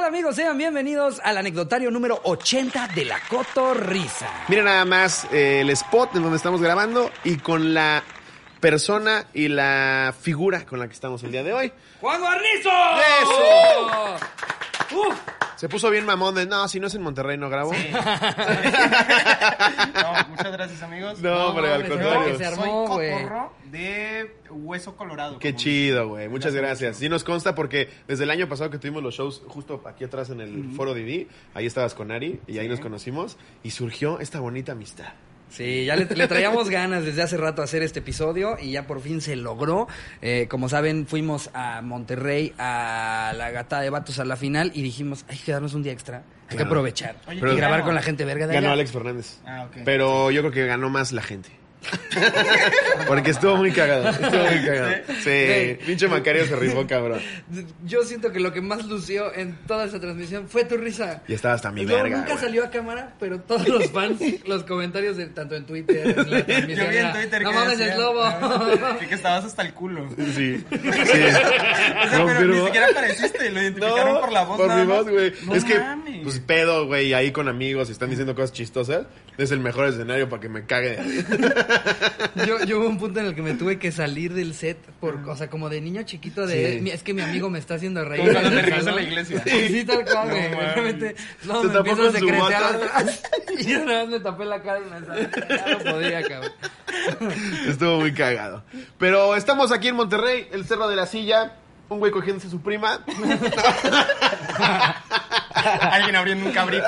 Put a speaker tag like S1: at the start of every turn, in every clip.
S1: amigos? Sean bienvenidos al anecdotario número 80 de La Cotorrisa.
S2: Miren nada más el spot en donde estamos grabando y con la persona y la figura con la que estamos el día de hoy.
S1: ¡Juan Guarnizo!
S2: ¡Eso!
S1: ¡Uf!
S2: Se puso bien mamón de, no, si no es en Monterrey no grabo.
S3: Sí. No, muchas gracias, amigos.
S2: No, hombre, al contrario.
S1: Se armó,
S3: Soy
S1: güey.
S3: Cotorro de Hueso Colorado.
S2: Qué chido, güey. Muchas gracias. Sí nos consta porque desde el año pasado que tuvimos los shows justo aquí atrás en el Foro Didi, ahí estabas con Ari y ahí nos conocimos y surgió esta bonita amistad.
S1: Sí, ya le traíamos ganas desde hace rato a hacer este episodio y ya por fin se logró. Como saben, fuimos a Monterrey a la Gata de Vatos a la final y dijimos, hay que darnos un día extra, hay que aprovechar
S3: Oye,
S1: y
S2: pero
S1: grabar
S3: ganó?
S1: con la gente verga de
S2: Ganó
S1: allá.
S2: Alex Fernández.
S3: Ah, ok.
S2: Pero yo creo que ganó más la gente. Porque estuvo muy cagado. Sí, pinche Macario se rifó, cabrón.
S1: Yo siento que lo que más lució en toda esa transmisión fue tu risa.
S2: Y estaba hasta mi
S1: Luego
S2: verga.
S1: nunca
S2: güey.
S1: salió a cámara, pero todos los fans, los comentarios tanto en Twitter, en la transmisión,
S3: Yo vi en
S1: era,
S3: Twitter
S1: no
S3: que
S1: mames,
S3: decían,
S1: es lobo.
S3: que estabas hasta el culo.
S2: Sí.
S3: O sea, pero ni siquiera apareciste, lo identificaron por la voz.
S2: Por
S3: nada
S2: mi voz,
S3: más.
S2: güey.
S3: No
S2: Es que,
S3: mames.
S2: pues pedo, güey, ahí con amigos y están diciendo cosas chistosas. Es el mejor escenario para que me cague.
S1: Yo hubo un punto en el que me tuve que salir del set por, o sea, como de niño chiquito de,
S2: Sí.
S1: es que mi amigo me está haciendo reír.
S3: Como cuando
S1: en el
S3: te regresas a
S1: salón.
S3: la iglesia.
S1: Sí, tal cual, güey.
S3: No, mames.
S1: Realmente, no,
S2: Se
S1: me
S2: tapó
S1: empiezo a
S2: con su
S1: secretear
S2: bota.
S1: atrás. Y yo nada más me tapé la cara y me salí. Ya no podía, cabrón.
S2: Estuvo muy cagado. Pero estamos aquí en Monterrey, el Cerro de la Silla. Un güey cogiéndose a su prima.
S3: Alguien abriendo un cabrito.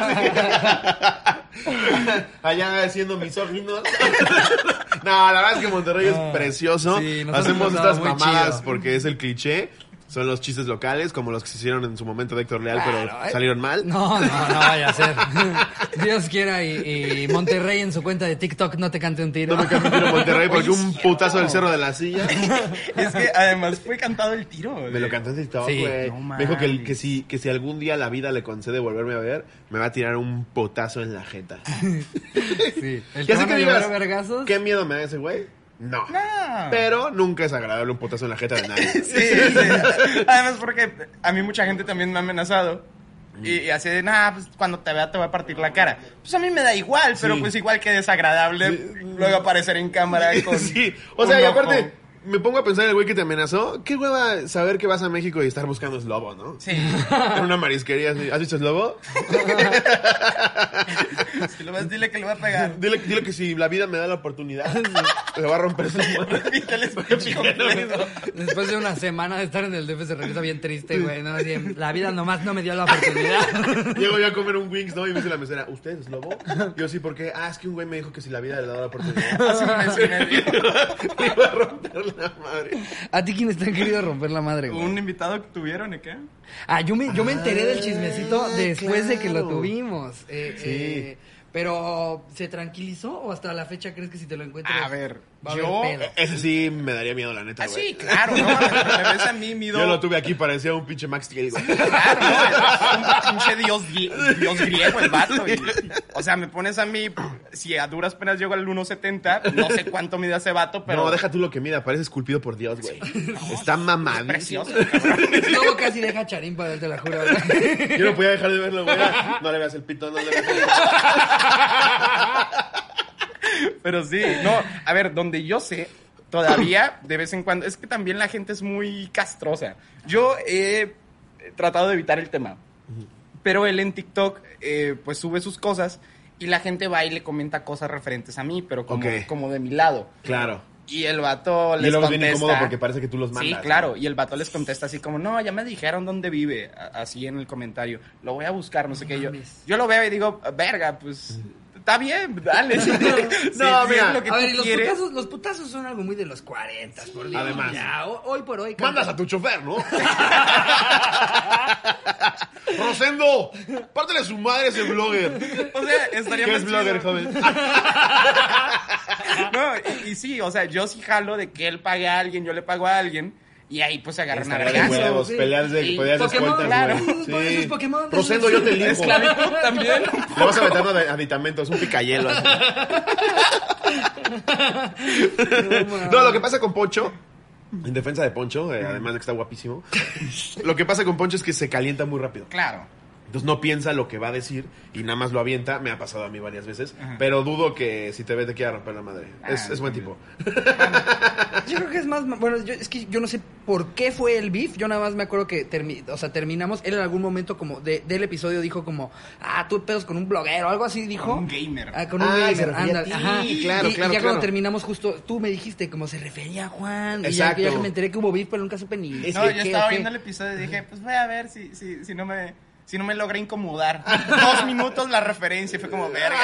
S2: Allá haciendo misóginos. No, la verdad es que Monterrey es precioso.
S1: Sí, nosotros
S2: hacemos
S1: nos damos
S2: estas
S1: muy
S2: mamadas
S1: chido.
S2: porque es el cliché. Son los chistes locales, como los que se hicieron en su momento de Héctor Leal,
S1: Claro,
S2: pero salieron mal.
S1: No vaya a ser. Dios quiera y Monterrey en su cuenta de TikTok no te cante un tiro.
S2: No me cambio tiro Monterrey porque
S3: Oye,
S2: un
S3: sí,
S2: putazo
S3: no.
S2: del Cerro de la Silla.
S3: Es que además fue cantado el tiro.
S2: Me lo cantó en TikTok,
S1: Sí,
S2: güey.
S3: no
S2: Me dijo
S3: mames.
S2: que si algún día la vida le concede volverme a ver, me va a tirar un putazo en la jeta.
S1: Sí. El
S2: Ya
S1: que
S2: sé
S1: van
S2: que
S1: a
S2: digas,
S1: llevar a vergazos.
S2: ¿qué miedo me da ese güey? No.
S3: No.
S2: Pero nunca es agradable un putazo en la jeta de nadie.
S3: Sí. Además porque a mí mucha gente también me ha amenazado. Y así de, pues cuando te vea te voy a partir la cara. Pues a mí me da igual, pero
S2: Sí.
S3: pues igual que desagradable
S2: Sí.
S3: luego aparecer en cámara con
S2: Sí, o sea,
S3: un
S2: y
S3: ojo.
S2: aparte, me pongo a pensar en el güey que te amenazó. Qué hueva saber que vas a México y estar buscando Slobo, ¿no?
S3: Sí.
S2: En una marisquería así. ¿Has visto Slobo?
S3: Si lo ves, dile que le va a pegar.
S2: Dile que si la vida me da la oportunidad, le va a romper su madre.
S3: Repítale el speech completo.
S1: Después de una semana de estar en el DF se regresa bien triste, güey. ¿No? Así, la vida nomás no me dio la oportunidad.
S2: Llego yo a comer un Wings, ¿no? Y me dice la mesera, ¿usted es Slobo? Yo sí, ¿por qué? Es que un güey me dijo que si la vida le da la oportunidad.
S3: Hace un mes y medio.
S2: Le iba a romper la madre.
S1: ¿A ti quiénes te han querido romper la madre, güey?
S3: Un invitado que tuvieron, ¿y qué?
S1: Yo me enteré del chismecito después de que lo
S2: claro.
S1: tuvimos.
S2: Sí.
S1: Pero, ¿se tranquilizó o hasta la fecha crees que si te lo encuentras
S3: A ver,
S1: va a
S3: yo...
S1: haber pedo?
S2: Ese sí me daría miedo, la neta, güey.
S3: Sí, claro, ¿no? Me ves a mí, mido...
S2: Yo lo tuve aquí, parecía un pinche Max Steel, güey.
S3: Claro, ¿no? Es un pinche dios griego el vato. O sea, me pones a mí, si a duras penas llego al 1.70, no sé cuánto mide ese vato, pero...
S2: No, deja tú lo que mida, parece esculpido por Dios, güey. Está mamadísimo.
S3: Precioso, cabrón.
S1: Luego casi deja Charín para él, te la juro, güey.
S2: Yo no podía dejar de verlo, güey. No le veas el pito, no le veas el pito.
S3: Pero sí, no, a ver, donde yo sé, todavía, de vez en cuando, es que también la gente es muy castrosa. Yo he tratado de evitar el tema, pero él en TikTok, pues sube sus cosas y la gente va y le comenta cosas referentes a mí, pero como,
S2: Ok.
S3: como de mi lado.
S2: Claro.
S3: Y el vato
S2: Y
S3: les
S2: luego es bien
S3: contesta.
S2: incómodo porque parece que tú los mandas.
S3: Sí, claro. Y el vato les contesta así como, no, ya me dijeron dónde vive. Así en el comentario. Lo voy a buscar, no sé qué. Yo lo veo y digo, verga, pues... Está bien, dale. Sí,
S2: No,
S3: sí,
S2: mira.
S3: es lo que
S1: A
S3: tú
S1: ver, y
S3: quieres.
S1: los putazos son algo muy de los 40, por Dios.
S2: Además.
S1: Ya, hoy por hoy.
S2: Mandas a tu chofer, ¿no? Rosendo, pártele su madre a ese blogger.
S3: O sea, estaría
S2: ¿Qué
S3: más
S2: es blogger,
S3: chido.
S2: joven?
S3: No, y sí, o sea, yo sí jalo de que él pague a alguien, yo le pago a alguien. Y ahí pues se agarran a
S2: Estaría de
S3: vergazos.
S2: huevos,
S1: sí.
S2: peleas de
S3: Y
S2: peleas de
S1: Pokémon,
S2: escoltas,
S3: claro.
S2: güey.
S1: Por esos Pokémon.
S2: Rosendo, yo te elijo.
S3: Esclavitud también.
S2: Le vas a meter unos aditamentos, un picayelo. Así. No, lo que pasa con Pocho En defensa de Poncho, además de que está guapísimo. Lo que pasa con Poncho es que se calienta muy rápido.
S3: Claro.
S2: Entonces no piensa lo que va a decir y nada más lo avienta. Me ha pasado a mí varias veces. Pero dudo que si te ve te quiera romper la madre. Es buen tipo.
S1: Yo creo que es más... Bueno, es que yo no sé por qué fue el beef. Yo nada más me acuerdo que terminamos. Él en algún momento como del episodio dijo como... tú pedos con un bloguero o algo así dijo.
S3: Con un gamer.
S1: Con un gamer,
S2: ándale. Ajá. Claro,
S1: y ya cuando terminamos justo... Tú me dijiste como se refería a Juan.
S2: Exacto.
S1: Y ya que me enteré que hubo beef, pero nunca supe ni...
S3: No, yo estaba viendo el episodio y dije, pues voy a ver si no me logra incomodar. 2 minutos la referencia y fue como, verga.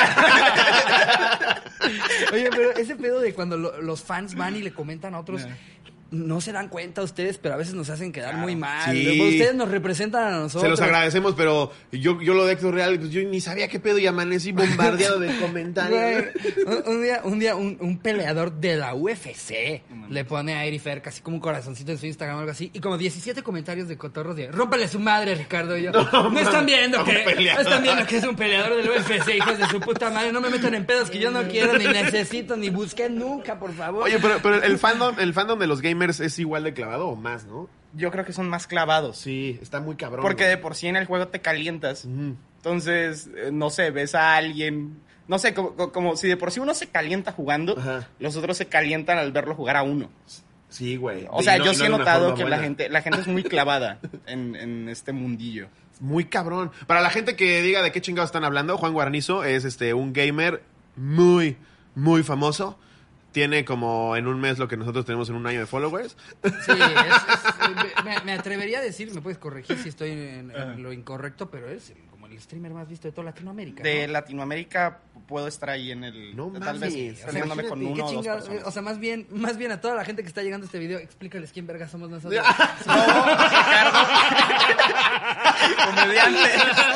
S1: Oye, pero ese pedo de cuando los fans van y le comentan a otros... No se dan cuenta ustedes, pero a veces nos hacen quedar muy mal.
S2: Sí.
S1: Ustedes nos representan a nosotros.
S2: Se los agradecemos, pero yo lo de Héctor Real, pues yo ni sabía qué pedo y amanecí bombardeado de comentarios.
S1: Un día un peleador de la UFC le pone a Eri Fer casi como un corazoncito en su Instagram o algo así, y como 17 comentarios de cotorros de rómpale su madre, Ricardo. Y yo, no están viendo que es un peleador del UFC, hijos de su puta madre. No me metan en pedos que yo no quiero, ni necesito, ni busqué nunca, por favor.
S2: Oye, pero el fandom de los gamers es igual de clavado o más, ¿no?
S3: Yo creo que son más clavados.
S2: Sí, está muy cabrón.
S3: Porque de por sí en el juego te calientas. Entonces, no sé, ves a alguien... No sé, como si de por sí uno se calienta jugando, los otros se calientan al verlo jugar a uno.
S2: Sí, güey.
S3: O sea, yo sí he notado que la gente es muy clavada en este mundillo.
S2: Muy cabrón. Para la gente que diga de qué chingados están hablando, Juan Guarnizo es un gamer muy, muy famoso. Tiene como en un mes lo que nosotros tenemos en un año de followers.
S1: Sí, me atrevería a decir, me puedes corregir si estoy en lo incorrecto, pero es como el streamer más visto de toda Latinoamérica, ¿no?
S3: De Latinoamérica puedo estar ahí en el...
S2: No
S3: tal
S2: mames.
S3: vez
S2: O sea,
S3: peleándome con uno o dos personas.
S1: O sea, más bien a toda la gente que está llegando a este video, explícales quién verga somos nosotros.
S3: No, Ricardo. Comediante.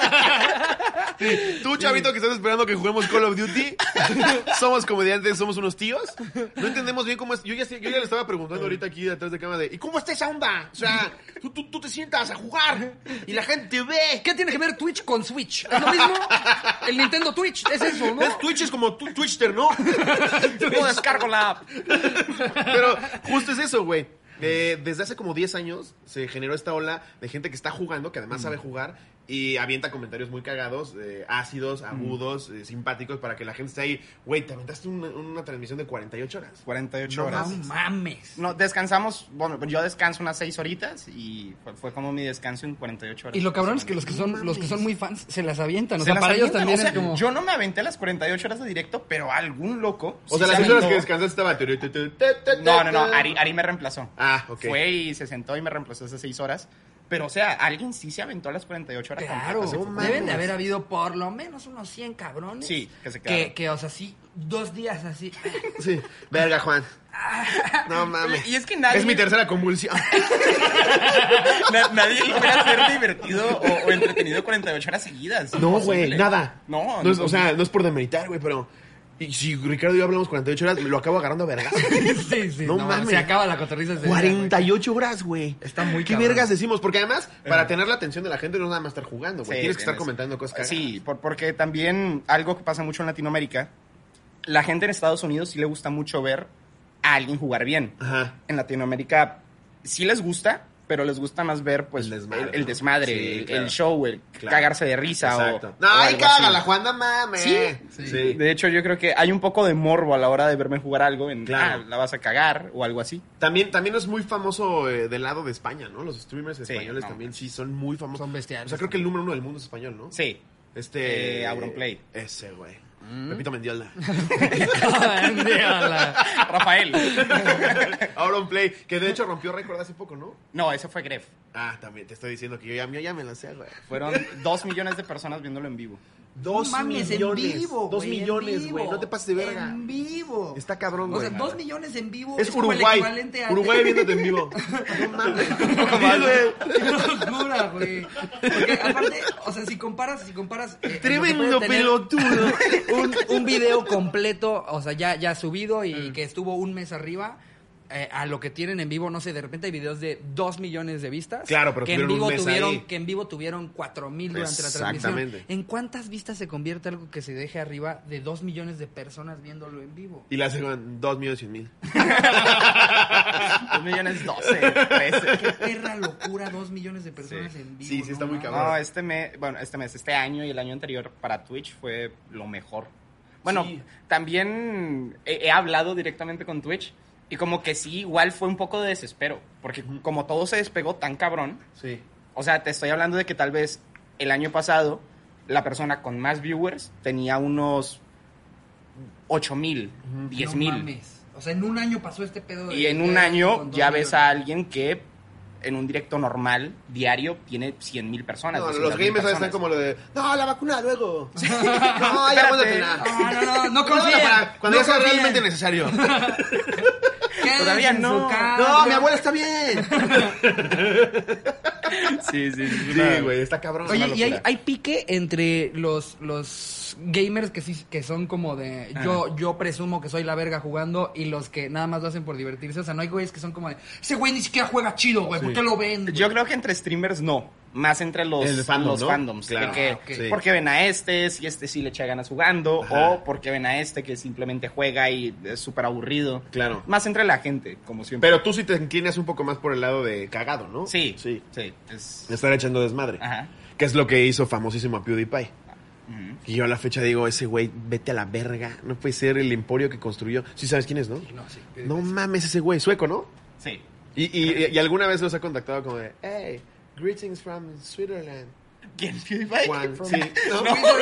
S2: Tú, chavito, que estás esperando que juguemos Call of Duty, somos comediantes, somos unos tíos. No entendemos bien cómo es. Yo ya le estaba preguntando ahorita aquí detrás de cámara ¿y cómo está esa onda? O sea, tú te sientas a jugar y la gente ve.
S1: ¿Qué tiene que ver Twitch con Switch? ¿Es lo mismo? El Nintendo Twitch, es eso, ¿no?
S2: Twitch es como Twitcher, ¿no?
S3: No descargo la app.
S2: Pero justo es eso, güey. Desde hace como 10 años se generó esta ola de gente que está jugando, que además sabe jugar y avienta comentarios muy cagados, ácidos, agudos, simpáticos, para que la gente esté ahí. Güey, te aventaste una transmisión de 48 horas.
S3: 48 horas.
S1: No mames.
S3: No, descansamos, bueno, yo descanso unas 6 horitas y fue como mi descanso en 48 horas.
S1: Y lo cabrón es que los que son muy fans se las avientan. O sea,
S3: las
S1: para ellos
S3: avientan,
S1: también es como...
S3: Yo no me aventé las 48 horas de directo, pero algún loco...
S2: O sea, las 6 horas que descansaste estaba...
S3: No, Ari me reemplazó.
S2: Ah, ok.
S3: Fue y se sentó y me reemplazó esas 6 horas. Pero, o sea, alguien sí se aventó las 48 horas.
S1: Claro,
S3: completas.
S1: deben de haber habido por lo menos unos 100 cabrones.
S3: Sí, que se quedaron.
S1: Que, o sea, sí, 2 días así.
S2: Sí, verga, Juan. No mames.
S3: Y es que nadie...
S2: Es mi tercera convulsión.
S3: Nadie puede ser divertido o entretenido 48 horas seguidas.
S2: No, güey, nada.
S3: No,
S2: O sea, no es por demeritar, güey, pero... Y si Ricardo y yo hablamos 48 horas, me lo acabo agarrando a vergas.
S1: Sí.
S2: No mames.
S1: Se acaba la cotorriza.
S2: 48 horas, güey.
S1: Está muy
S2: ¿Qué
S1: cabrón.
S2: vergas decimos? Porque además, para tener la atención de la gente no es nada más estar jugando, güey.
S3: Sí,
S2: Tienes que estar
S3: tienes-
S2: comentando cosas cagadas.
S3: Sí, porque también algo que pasa mucho en Latinoamérica, la gente en Estados Unidos sí le gusta mucho ver a alguien jugar bien.
S2: Ajá.
S3: En Latinoamérica sí les gusta, pero les gusta más ver pues
S2: El desmadre,
S3: el
S2: ¿no?
S3: desmadre,
S2: Sí, claro.
S3: el show, el
S2: Claro.
S3: cagarse de risa
S2: Exacto.
S3: o
S2: No, ay,
S3: algo así.
S2: cágala, Juan, no mames.
S3: Sí. De hecho, yo creo que hay un poco de morbo a la hora de verme jugar algo en
S2: Claro.
S3: la vas a cagar o algo así.
S2: También es muy famoso del lado de España, ¿no? Los streamers españoles
S3: no,
S2: también sí son muy famosos.
S1: Son bestiales.
S2: O sea, creo que el número 1 del mundo es español, ¿no?
S3: Sí. Auronplay.
S2: Ese, güey. Pepito Mendiola.
S3: Rafael.
S2: Auronplay, que de hecho rompió récord hace poco, ¿no?
S3: No, ese fue Gref.
S2: Ah, también te estoy diciendo que yo ya me lo sé, güey.
S3: Fueron 2 millones de personas viéndolo en vivo.
S2: 2
S1: mames,
S2: millones.
S1: en vivo,
S2: 2
S1: güey,
S2: millones,
S1: en vivo.
S2: güey. No te pases de verga.
S1: En vivo.
S2: Está cabrón,
S1: O
S2: güey.
S1: sea, 2 millones en vivo
S2: Es
S1: como el
S2: Uruguay.
S1: equivalente a...
S2: Uruguay viéndote en vivo. No mames.
S1: Qué locura, güey. Porque aparte, o sea, si comparas
S2: Tremendo pelotudo.
S1: un video completo, o sea, ya subido y que estuvo un mes arriba, a lo que tienen en vivo, no sé, de repente hay videos de 2 millones de vistas.
S2: Claro, pero
S1: que en
S2: tuvieron
S1: vivo
S2: un mes ahí.
S1: que en vivo tuvieron 4,000 durante la transmisión.
S2: Exactamente.
S1: ¿En cuántas vistas se convierte algo que se deje arriba de 2 millones de personas viéndolo en vivo?
S2: Y la segunda, 2,100,000.
S3: 2,012,000, 13.
S1: Qué perra locura, 2 millones de personas en vivo.
S2: Sí, está muy
S1: mames.
S2: cabrón.
S3: No, este año y el año anterior para Twitch fue lo mejor. Bueno,
S2: Sí.
S3: también he hablado directamente con Twitch y como que sí, igual fue un poco de desespero, porque como todo se despegó tan cabrón,
S2: Sí.
S3: o sea, te estoy hablando de que tal vez el año pasado la persona con más viewers tenía unos 8,000,
S1: No
S3: 10,000.
S1: mames. O sea, en un año pasó este pedo.
S3: Y en un año ya ves a alguien que en un directo normal, diario, tiene 100,000 personas.
S2: No,
S3: 200,000
S2: los gamers
S3: personas.
S2: están como lo de, no, la vacuna luego. No, ya
S3: Espérate.
S2: aguántatela.
S1: No confíen.
S2: Cuando
S1: no
S2: ya sea
S1: confíen.
S2: realmente necesario.
S1: Quédense
S3: Todavía
S1: en
S3: no.
S1: su casa.
S2: No, mi abuela está bien.
S3: Sí,
S2: Sí, güey, está cabrón.
S1: Oye,
S3: una
S1: y
S3: locura.
S1: hay pique entre los gamers que sí que son como de yo presumo que soy la verga jugando y los que nada más lo hacen por divertirse. O sea, no hay güeyes que son como de ese güey ni siquiera juega chido, güey. ¿Por qué lo ven? güey?"
S3: Yo creo que entre streamers no. Más entre los,
S2: El fandom,
S3: los
S2: ¿no?
S3: fandoms.
S2: Claro.
S3: De que,
S1: Ah, ok.
S2: Sí.
S3: porque ven a este, si este sí le echa ganas jugando,
S2: Ajá.
S3: o porque ven a este que simplemente juega y es súper aburrido.
S2: Claro.
S3: Más entre la gente, como siempre.
S2: Pero tú sí te inclinas un poco más por el lado de cagado, ¿no?
S3: Sí,
S2: Sí.
S3: sí. Es...
S2: Estar echando desmadre.
S3: Ajá.
S2: Que es lo que hizo famosísimo a PewDiePie.
S3: Ujú.
S2: Y yo a la fecha digo, ese güey, vete a la verga. No puede ser el emporio que construyó. Sí sabes quién es, ¿no?
S1: No, sí.
S2: No mames, ese güey, sueco, ¿no?
S3: Sí.
S2: Y alguna vez los ha contactado como de, hey, greetings from Switzerland.
S3: ¿Quién? PewDiePie?
S2: Juan, sí. ¿No?
S3: No.
S2: O sea,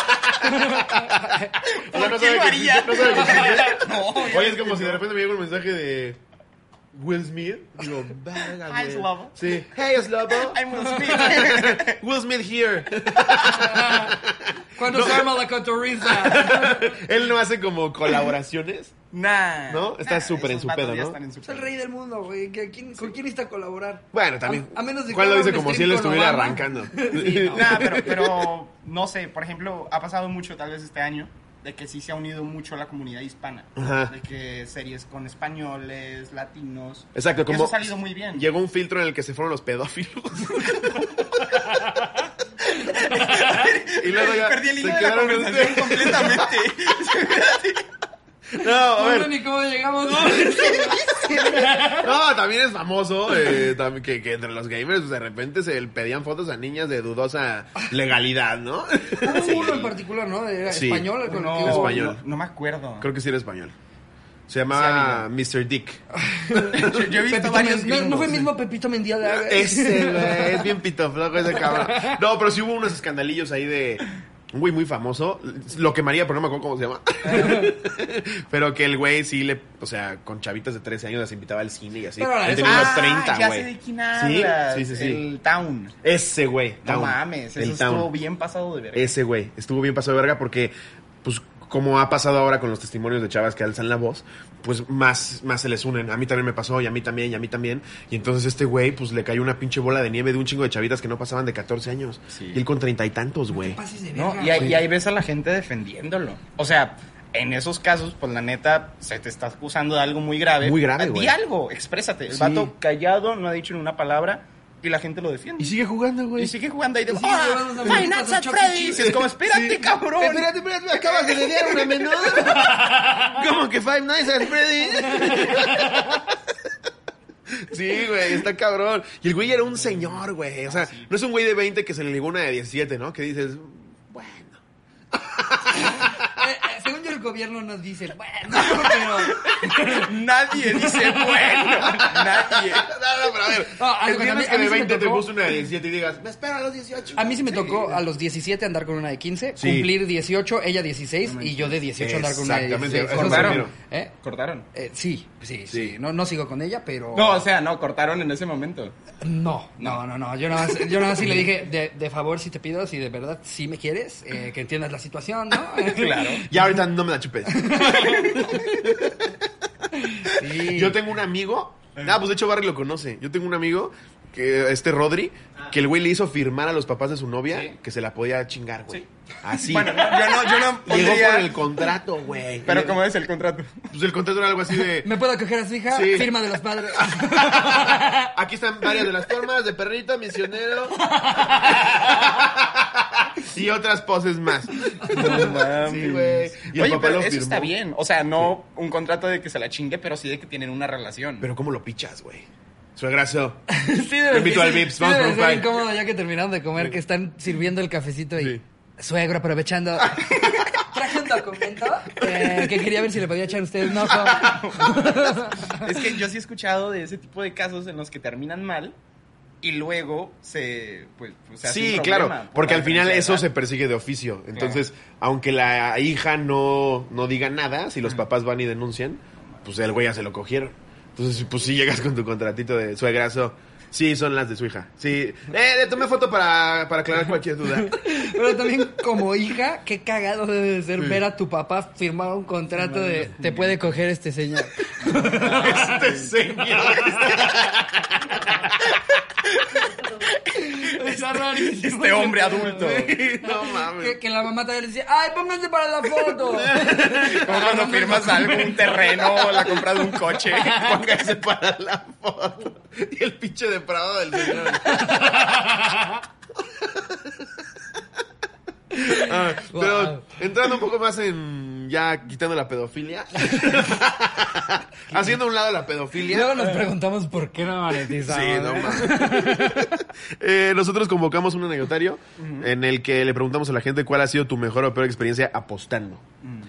S3: ¿Por
S2: no
S3: qué
S2: sabe
S3: lo
S2: que
S3: haría?
S2: existe, no sabe que existe.
S3: No,
S2: Oye, es como si de repente me llega un mensaje de Will Smith. Digo, verga,
S3: Hi,
S2: güey.
S3: Slobo.
S2: Sí. Hey, Slobo.
S3: I'm Will Smith.
S2: Will Smith here.
S1: Cuando se arma la cotorriza.
S2: Él no hace como colaboraciones.
S3: Nah.
S2: ¿No? Está súper en
S3: esos
S2: su
S3: vatos
S2: pedo,
S3: ya
S2: ¿no?
S3: están en su
S1: Es el
S3: pedo.
S1: rey del mundo, güey. ¿Con quién necesita colaborar?
S2: Bueno, también.
S1: A menos de que
S2: ¿Cuál lo
S1: haga
S2: dice
S1: un
S2: como si
S1: stream
S2: él
S1: con
S2: estuviera
S1: Obama.
S2: arrancando?
S3: Nah, pero no sé, por ejemplo, ha pasado mucho tal vez este año de que sí se ha unido mucho a la comunidad hispana.
S2: Ajá.
S3: De que series con españoles, latinos.
S2: Exacto,
S3: Y
S2: como
S3: eso ha salido muy bien.
S2: llegó un filtro en el que se fueron los pedófilos. Y luego ya
S3: Perdí el
S2: se
S3: hilo de la
S2: quedaron
S3: conversación
S2: ustedes.
S3: completamente.
S2: No, a
S1: No
S2: ver.
S1: sé ni cómo llegamos.
S2: No, también es famoso también que entre los gamers pues, de repente se pedían fotos a niñas de dudosa legalidad, ¿no?
S1: Hubo uno en particular, ¿no? Era
S2: Sí.
S1: español. Con el
S3: No,
S1: que hubo-
S2: español.
S3: No me acuerdo.
S2: Creo que sí era español. Se llamaba Mr. Dick.
S3: Yo he visto
S1: Pepito
S3: varios
S1: Men- ¿No fue
S3: gringos.
S1: el mismo Pepito Mendiada?
S2: Ese, güey, es bien pitoflojo ese cabrón. No, pero sí hubo unos escandalillos ahí de un güey muy famoso. Lo quemaría, pero no me acuerdo cómo se llama. Pero que el güey sí o sea, con chavitas de 13 años las invitaba al cine y así.
S1: Pero
S2: Él
S1: eso-
S2: tenía unos
S3: Ah,
S2: 30,
S3: ya
S2: güey.
S3: sé de quién hablas.
S2: Sí, sí, sí.
S3: El Town.
S2: Ese güey.
S3: No
S2: Town.
S3: mames,
S2: El
S3: eso estuvo
S2: Town.
S3: bien pasado de verga.
S2: Ese güey. Estuvo bien pasado de verga porque, pues, como ha pasado ahora con los testimonios de chavas que alzan la voz, pues más se les unen. A mí también me pasó, y a mí también, y a mí también. Y entonces este güey, pues le cayó una pinche bola de nieve de un chingo de chavitas que no pasaban de 14 años.
S3: Sí.
S2: Y él con 30 y tantos, güey.
S1: Pases de
S3: No,
S1: verga,
S3: y
S1: güey.
S3: ahí ves a la gente defendiéndolo. O sea, en esos casos, pues la neta, se te está acusando de algo muy grave.
S2: Muy grave,
S3: Di
S2: güey.
S3: algo, exprésate. El
S2: Sí.
S3: vato callado, no ha dicho ni una palabra, y la gente lo defiende.
S2: Y sigue jugando, güey.
S3: Y sigue jugando ahí de,
S1: Y sigue llevando una
S3: Five
S1: manita
S3: Nights
S1: de
S3: at
S1: Chuck E.
S3: Freddy's.
S1: Cheese.
S3: Y es como, espérate, cabrón.
S2: Espérate, me acabas de dediar una menor. ¿Cómo que Five Nights at Freddy's? Sí, güey, está cabrón. Y el güey era un señor, güey. O sea, no es un güey de 20 que se le ligó una de 17, ¿no? Que dices, bueno.
S1: Según yo, el gobierno nos dice, bueno, pero...
S3: Nadie dice, bueno, nadie.
S2: No, pero a ver.
S1: No, haz de cuenta,
S2: Entiendes
S1: a
S2: que
S1: mí
S2: de
S1: sí me
S2: 20 te
S1: tocó-
S2: gusta una de 17 y digas, me espero a los 18.
S1: A mí sí me tocó a los 17 andar con una de 15,
S2: Sí.
S1: cumplir 18, ella 16 y yo de 18 andar con una de
S2: Exactamente,
S1: 16.
S2: eso
S3: Cortaron.
S2: primero.
S1: ¿Eh?
S3: ¿Cortaron?
S1: Sí.
S2: Sí.
S1: No sigo con ella, pero...
S3: No, o sea, no, cortaron en ese momento.
S1: No. Yo nada más sí le dije, de favor, si te pido, si de verdad sí me quieres, que entiendas la situación, ¿no?
S3: Claro.
S2: Y ahorita no me la chupes.
S1: Sí.
S2: Yo tengo un amigo Pues de hecho Barry lo conoce. Yo tengo un amigo, Rodri, que el güey le hizo firmar a los papás de su novia que se la podía chingar, güey.
S3: Sí.
S2: Así.
S3: Bueno, yo no
S2: Llegó
S3: pondría...
S2: por el contrato, güey.
S3: Pero ¿cómo es el contrato?
S2: Pues el contrato era algo así de...
S1: ¿Me puedo coger a su hija?
S2: Sí.
S1: Firma de los padres.
S2: Aquí están varias de las formas de perrito, misionero. Y otras poses más.
S3: No mames.
S2: Sí, güey. Y el
S3: Oye,
S2: papá
S3: pero
S2: lo
S3: eso
S2: firmó.
S3: está bien. O sea, no un contrato de que se la chingue, pero sí de que tienen una relación.
S2: Pero ¿cómo lo pichas, güey? Suegrazo.
S1: Sí,
S2: Te invito al Vips, vamos por un
S1: ser
S2: fry.
S1: incómodo ya que terminaron de comer, que están sirviendo el cafecito y...
S2: Sí.
S1: Suegro, aprovechando... Traje un documento que quería ver si le podía echar a usted un ojo.
S3: Es que yo sí he escuchado de ese tipo de casos en los que terminan mal y luego se hace
S2: Sí,
S3: un
S2: claro,
S3: problema por
S2: porque
S3: la
S2: al final
S3: diferencia
S2: eso
S3: de
S2: se
S3: edad.
S2: persigue de oficio. Entonces, aunque la hija no diga nada, si los papás van y denuncian, pues el güey ya se lo cogieron. Entonces, pues sí llegas con tu contratito de suegrazo. Sí, son las de su hija. Sí, le tomé foto para aclarar cualquier duda.
S1: Pero también como hija, qué cagado debe de ser ver a tu papá firmar un contrato de te puede coger este señor.
S2: Este señor.
S1: Está rarísimo.
S3: Este hombre adulto.
S2: No mames.
S1: Que la mamá también le dice, ay, pónganse para la foto.
S3: Como cuando firmas algo, un terreno o la compra de un coche.
S2: Póngase para la foto. Y el pinche depravado del señor. Pero
S1: Wow.
S2: entrando un poco más en ya quitando la pedofilia. Haciendo a un lado la
S1: Y
S2: pedofilia.
S1: luego nos preguntamos por qué no monetizamos.
S2: Sí, no
S1: ¿eh?
S2: mames. Nosotros convocamos un anecdotario en el que le preguntamos a la gente cuál ha sido tu mejor o peor experiencia apostando.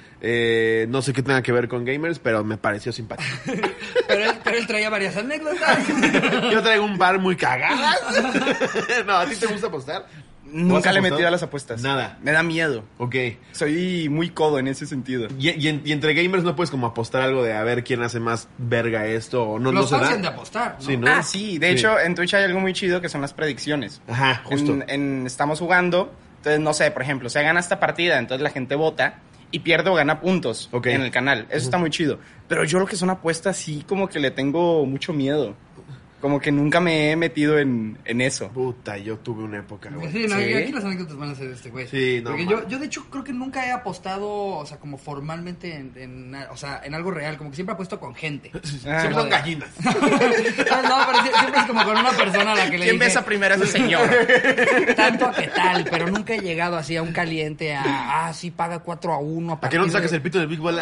S2: No sé qué tenga que ver con gamers, pero me pareció simpático.
S1: Pero él traía varias anécdotas.
S2: Yo traigo un par muy cagadas. No, ¿a ti te gusta apostar?
S3: Nunca
S2: has
S3: le he
S2: apostado?
S3: metido a las apuestas.
S2: Nada.
S3: Me da miedo.
S2: Ok.
S3: Soy muy codo en ese sentido.
S2: Y entre gamers no puedes como apostar algo de a ver quién hace más verga esto o no,
S1: Los
S2: no se
S1: fans
S2: da.
S1: han de apostar, ¿no?
S2: Sí, ¿no?
S3: Ah, sí. De hecho, en Twitch hay algo muy chido que son las predicciones.
S2: Ajá, justo.
S3: Estamos jugando, entonces no sé, por ejemplo, se gana esta partida, entonces la gente vota y pierde o gana puntos
S2: Ok.
S3: en el canal. Eso está muy chido. Pero yo lo que son apuestas sí como que le tengo mucho miedo. Como que nunca me he metido en eso.
S2: Puta, yo tuve una época, güey.
S1: Sí, no,
S3: Sí.
S1: y aquí las anécdotas van a ser de este güey.
S2: Sí, no,
S1: Porque
S2: man.
S1: yo de hecho creo que nunca he apostado, o sea, como formalmente o sea, en algo real, como que siempre apuesto con gente.
S2: Siempre son gallinas.
S1: No, pero siempre es como con una persona a la que le
S3: ¿Quién
S1: dije,
S3: besa primero a ese señor?
S1: tanto a qué tal, pero nunca he llegado así a un caliente sí, paga 4-1.
S2: ¿Para que no te saques el pito del Big Bola?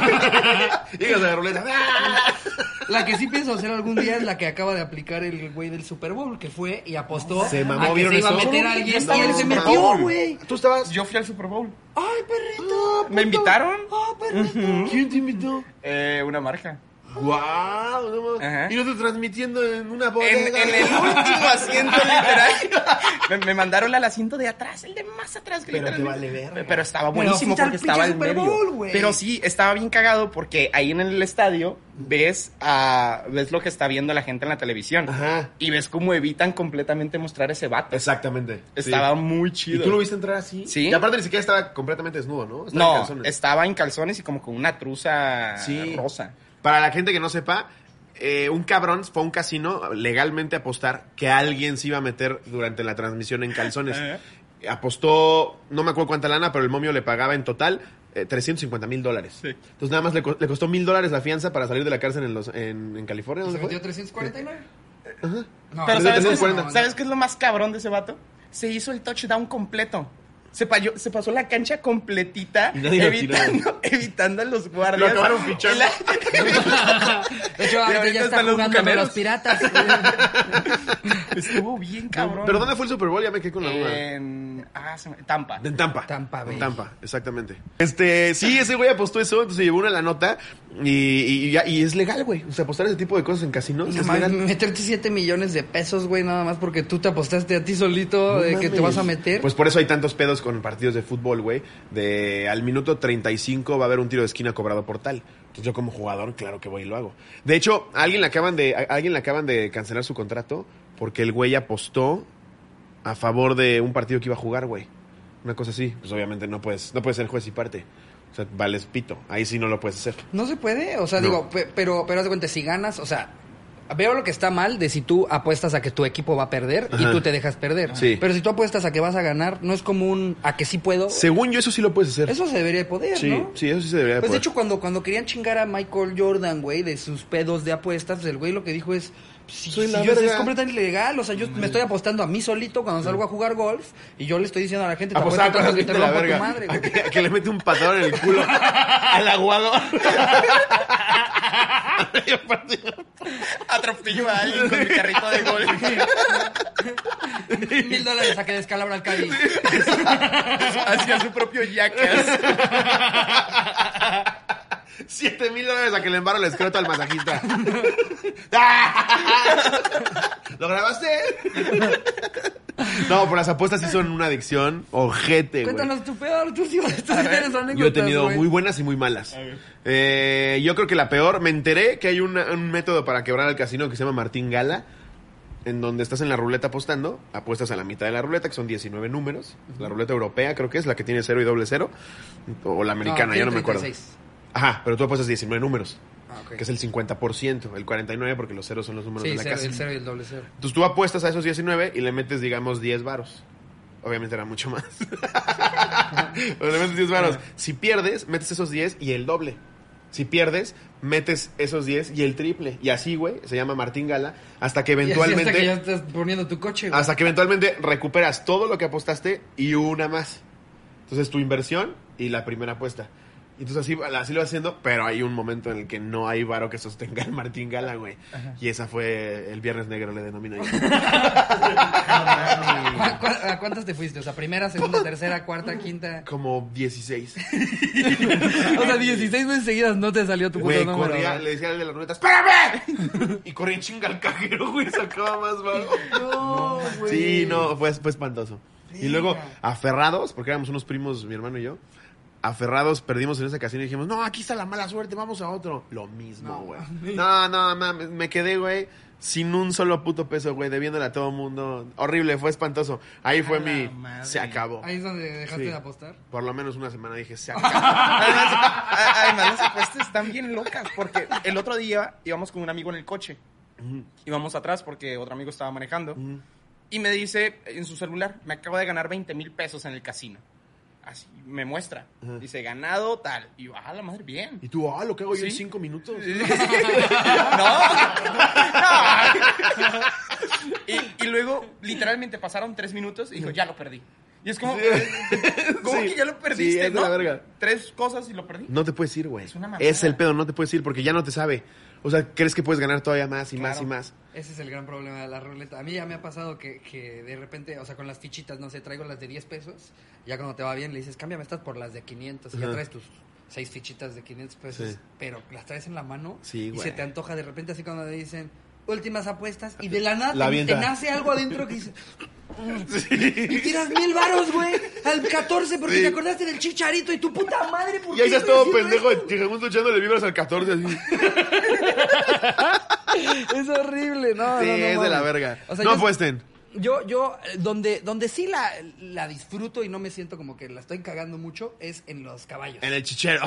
S2: Llegas a la ruleta.
S1: La que sí pienso hacer algún día es la que acaba de aplicar el güey del Super Bowl, que fue y apostó
S2: Se mamó,
S1: a que
S2: ¿vieron
S1: se iba
S2: eso?
S1: a meter a alguien
S3: Yo
S1: y
S3: estaba
S1: él
S3: en
S1: se
S3: el
S1: metió,
S3: Super Bowl.
S1: güey.
S2: ¿Tú estabas?
S3: Yo fui al Super Bowl.
S1: ¡Ay, perrito!
S3: ¿Me invitaron?
S1: ¡Ah, perrito!
S2: ¿Quién te invitó?
S3: Una marca.
S2: ¡Guau! No mames.
S3: Ajá.
S2: Y nosotros transmitiendo en una
S3: En
S2: bodega.
S3: el último asiento, literal. Me mandaron al asiento de atrás, el de más atrás. Que
S2: Pero te
S3: literalmente-
S2: vale verga.
S3: Pero estaba
S1: Pero
S3: buenísimo
S1: fuiste al
S3: porque
S1: pinche
S3: estaba en
S1: Super
S3: medio.
S1: Bowl, güey.
S3: Pero sí, estaba bien cagado porque ahí en el estadio ves lo que está viendo la gente en la televisión.
S2: Ajá.
S3: Y ves cómo evitan completamente mostrar ese vato.
S2: Exactamente.
S3: Estaba
S2: sí.
S3: muy
S2: ¿Y
S3: chido.
S2: tú lo viste entrar así?
S3: Sí.
S2: Y aparte ni siquiera estaba completamente desnudo, ¿no? Estaba en
S3: No,
S2: calzones.
S3: estaba en calzones y como con una truza
S2: Sí.
S3: rosa.
S2: Para la gente que no sepa, un cabrón fue a un casino legalmente a apostar que alguien se iba a meter durante la transmisión en calzones.
S3: Ajá.
S2: Apostó, no me acuerdo cuánta lana, pero el momio le pagaba en total $350,000.
S3: Sí.
S2: Entonces nada más le costó $1,000 la fianza para salir de la cárcel en California.
S1: ¿Se
S2: ¿Dónde fue?
S1: metió 349?
S2: Ajá.
S1: No,
S3: Pero
S2: desde
S3: ¿sabes qué,
S2: 340.
S3: ¿sabes qué es lo más cabrón de ese vato? Se hizo el touchdown completo. Se pasó la cancha completita
S2: Y nadie lo
S3: evitando a los guardias.
S2: Lo acabaron fichando.
S1: De hecho,
S3: Y
S1: ahorita
S3: ahorita
S1: ya está
S3: están los
S1: jugando con
S3: bucaneros.
S1: los piratas.
S3: Estuvo bien cabrón.
S2: ¿Pero dónde fue el Super Bowl? Ya me quedé con la duda.
S3: En Tampa.
S2: En Tampa.
S1: Tampa Bay.
S2: En Tampa, exactamente. Sí, ese güey apostó eso, entonces se llevó una la nota y es legal, güey. O sea, apostar ese tipo de cosas en casinos
S1: No
S2: es
S1: mames,
S2: legal.
S1: meterte 7 millones de pesos, güey, nada más porque tú te apostaste a ti solito
S2: No
S1: de que te
S2: mames.
S1: vas a meter.
S2: Pues por eso hay tantos pedos con partidos de fútbol, güey. De al minuto 35 va a haber un tiro de esquina cobrado por tal. Entonces yo como jugador, claro que voy y lo hago. De hecho, a alguien le acaban de cancelar su contrato porque el güey apostó a favor de un partido que iba a jugar, güey. Una cosa así. Pues obviamente no puedes ser juez y parte. O sea, vales pito. Ahí sí no lo puedes hacer.
S1: No se puede, o sea,
S2: No.
S1: digo, pero haz de cuenta, si ganas, o sea, Veo lo que está mal de si tú apuestas a que tu equipo va a perder y
S2: Ajá.
S1: tú te dejas perder.
S2: Sí.
S1: Pero si tú apuestas a que vas a ganar, no es como un a que sí puedo.
S2: Según yo, eso sí lo puedes hacer.
S1: Eso se debería de poder,
S2: sí,
S1: ¿no?
S2: sí, eso sí se debería
S1: Pues de
S2: poder.
S1: hecho, cuando querían chingar a Michael Jordan, güey, de sus pedos de apuestas, pues el güey lo que dijo es... Si,
S2: Soy
S1: si
S2: la
S1: yo,
S2: verga.
S1: es completamente ilegal, o sea, yo me estoy apostando a mí solito cuando salgo a jugar golf y yo le estoy diciendo a la gente, te
S2: Apostar
S1: apuesto
S2: con
S1: tanto que te
S2: la
S1: rompo tu
S2: verga.
S1: madre, güey.
S2: A que le mete un patadón en el culo al aguador.
S3: Atropello a alguien con mi carrito de golf.
S1: $1,000 a que descalabra al Cali.
S3: Hacia su propio Jackass.
S2: $7,000 a que le embaro el escroto al masajista. ¿Lo grabaste? No, pero las apuestas sí son una adicción ojete, güey.
S1: Cuéntanos tu peor, tú sí tienes anécdotas,
S2: Yo he tenido
S1: güey.
S2: muy buenas y muy malas. Yo creo que la peor, me enteré que hay un método para quebrar el casino que se llama Martín Gala, en donde estás en la ruleta apostando, apuestas a la mitad de la ruleta, que son 19 números. La ruleta europea creo que es la que tiene 0 y doble 0. O la americana, ya no me acuerdo.
S1: 36.
S2: Ajá, pero tú apuestas 19 números,
S1: Ah, ok.
S2: que es el 50%, el 49% porque los ceros son los números
S1: Sí,
S2: de la
S1: cero,
S2: casa.
S1: el 0 y el doble 0.
S2: Entonces tú apuestas a esos 19 y le metes, digamos, 10 varos. Obviamente era mucho más. Pero le metes 10 varos. Si pierdes, metes esos 10 y el doble. Si pierdes, metes esos 10 y el triple. Y así, güey, se llama Martín Gala, hasta que eventualmente...
S1: hasta que ya estás poniendo tu coche, güey.
S2: Hasta que eventualmente recuperas todo lo que apostaste y una más. Entonces tu inversión y la primera apuesta. Y entonces así lo vas haciendo, pero hay un momento en el que no hay varo que sostenga el Martín Gala, güey. Y esa fue el Viernes Negro, le denomino yo.
S1: ¿A cuántas te fuiste? O sea, primera, segunda, tercera, cuarta, quinta.
S2: Como 16.
S1: O sea, 16 veces seguidas no te salió tu puto
S2: Güey,
S1: número.
S2: corría,
S1: güey.
S2: le decía al de la ruleta, ¡espérame! Y corría en chinga al cajero, güey, sacaba más varo.
S1: No, güey.
S2: Sí, no, fue espantoso. Y luego, aferrados, porque éramos unos primos, mi hermano y yo, aferrados, perdimos en ese casino y dijimos, no, aquí está la mala suerte, vamos a otro. Lo mismo,
S1: No,
S2: güey.
S1: mames.
S2: No, mames, me quedé, güey, sin un solo puto peso, güey, debiéndole a todo el mundo. Horrible, fue espantoso. Ahí fue
S3: A la
S2: mi...
S3: madre.
S2: Se acabó.
S1: Ahí es donde dejaste
S2: Sí.
S1: de apostar.
S2: Por lo menos una semana dije, se acabó.
S3: Además, las apuestas están bien locas. Porque el otro día íbamos con un amigo en el coche. Íbamos atrás porque otro amigo estaba manejando. Y me dice en su celular, me acabo de ganar 20,000 pesos en el casino. Así, me muestra.
S2: Ajá.
S3: Dice, ganado tal. Y yo, la madre, bien.
S2: Y tú, lo que hago yo en
S3: Sí.
S2: 5 minutos.
S3: No. Y luego, literalmente, pasaron 3 minutos y dijo, ya lo perdí. Y es como, ¿cómo
S2: Sí.
S3: que ya lo perdiste?
S2: Sí, es de
S3: ¿no?
S2: la verga.
S3: 3 cosas y lo perdí.
S2: No te puedes ir, güey.
S3: Es una mamada.
S2: Es el pedo, no te puedes ir porque ya no te sabe. O sea, crees que puedes ganar todavía más y más
S3: Claro.
S2: y más.
S1: Ese es el gran problema de la ruleta. A mí ya me ha pasado que de repente, o sea, con las fichitas, no sé, traigo las de 10 pesos. Ya cuando te va bien le dices, cámbiame estas por las de 500. Y ya
S2: Ajá.
S1: traes tus 6 fichitas de 500 pesos.
S2: Sí.
S1: Pero las traes en la mano.
S2: Sí,
S1: y
S2: güey.
S1: se te antoja de repente así cuando te dicen, últimas apuestas. Y de la nada
S2: La
S1: te
S2: avienta.
S1: nace algo adentro que dice... Y tiras 1,000 varos, güey, al 14 porque
S2: Sí.
S1: te acordaste del Chicharito y tu puta madre. ¿Por
S2: Y ahí
S1: qué
S2: estás
S1: estoy
S2: todo
S1: haciendo
S2: pendejo, segundo echándole vibras al 14 así.
S1: esto? Es horrible, no,
S2: Sí,
S1: no, no,
S2: es de la
S1: mames.
S2: verga.
S1: O sea,
S2: No
S1: yo-
S2: apuesten.
S1: Yo donde sí la disfruto y no me siento como que la estoy cagando mucho es en los caballos.
S2: En el chichero.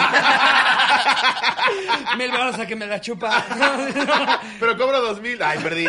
S1: 1,000 varos a que me la chupa.
S2: Pero cobro 2,000. Ay, perdí.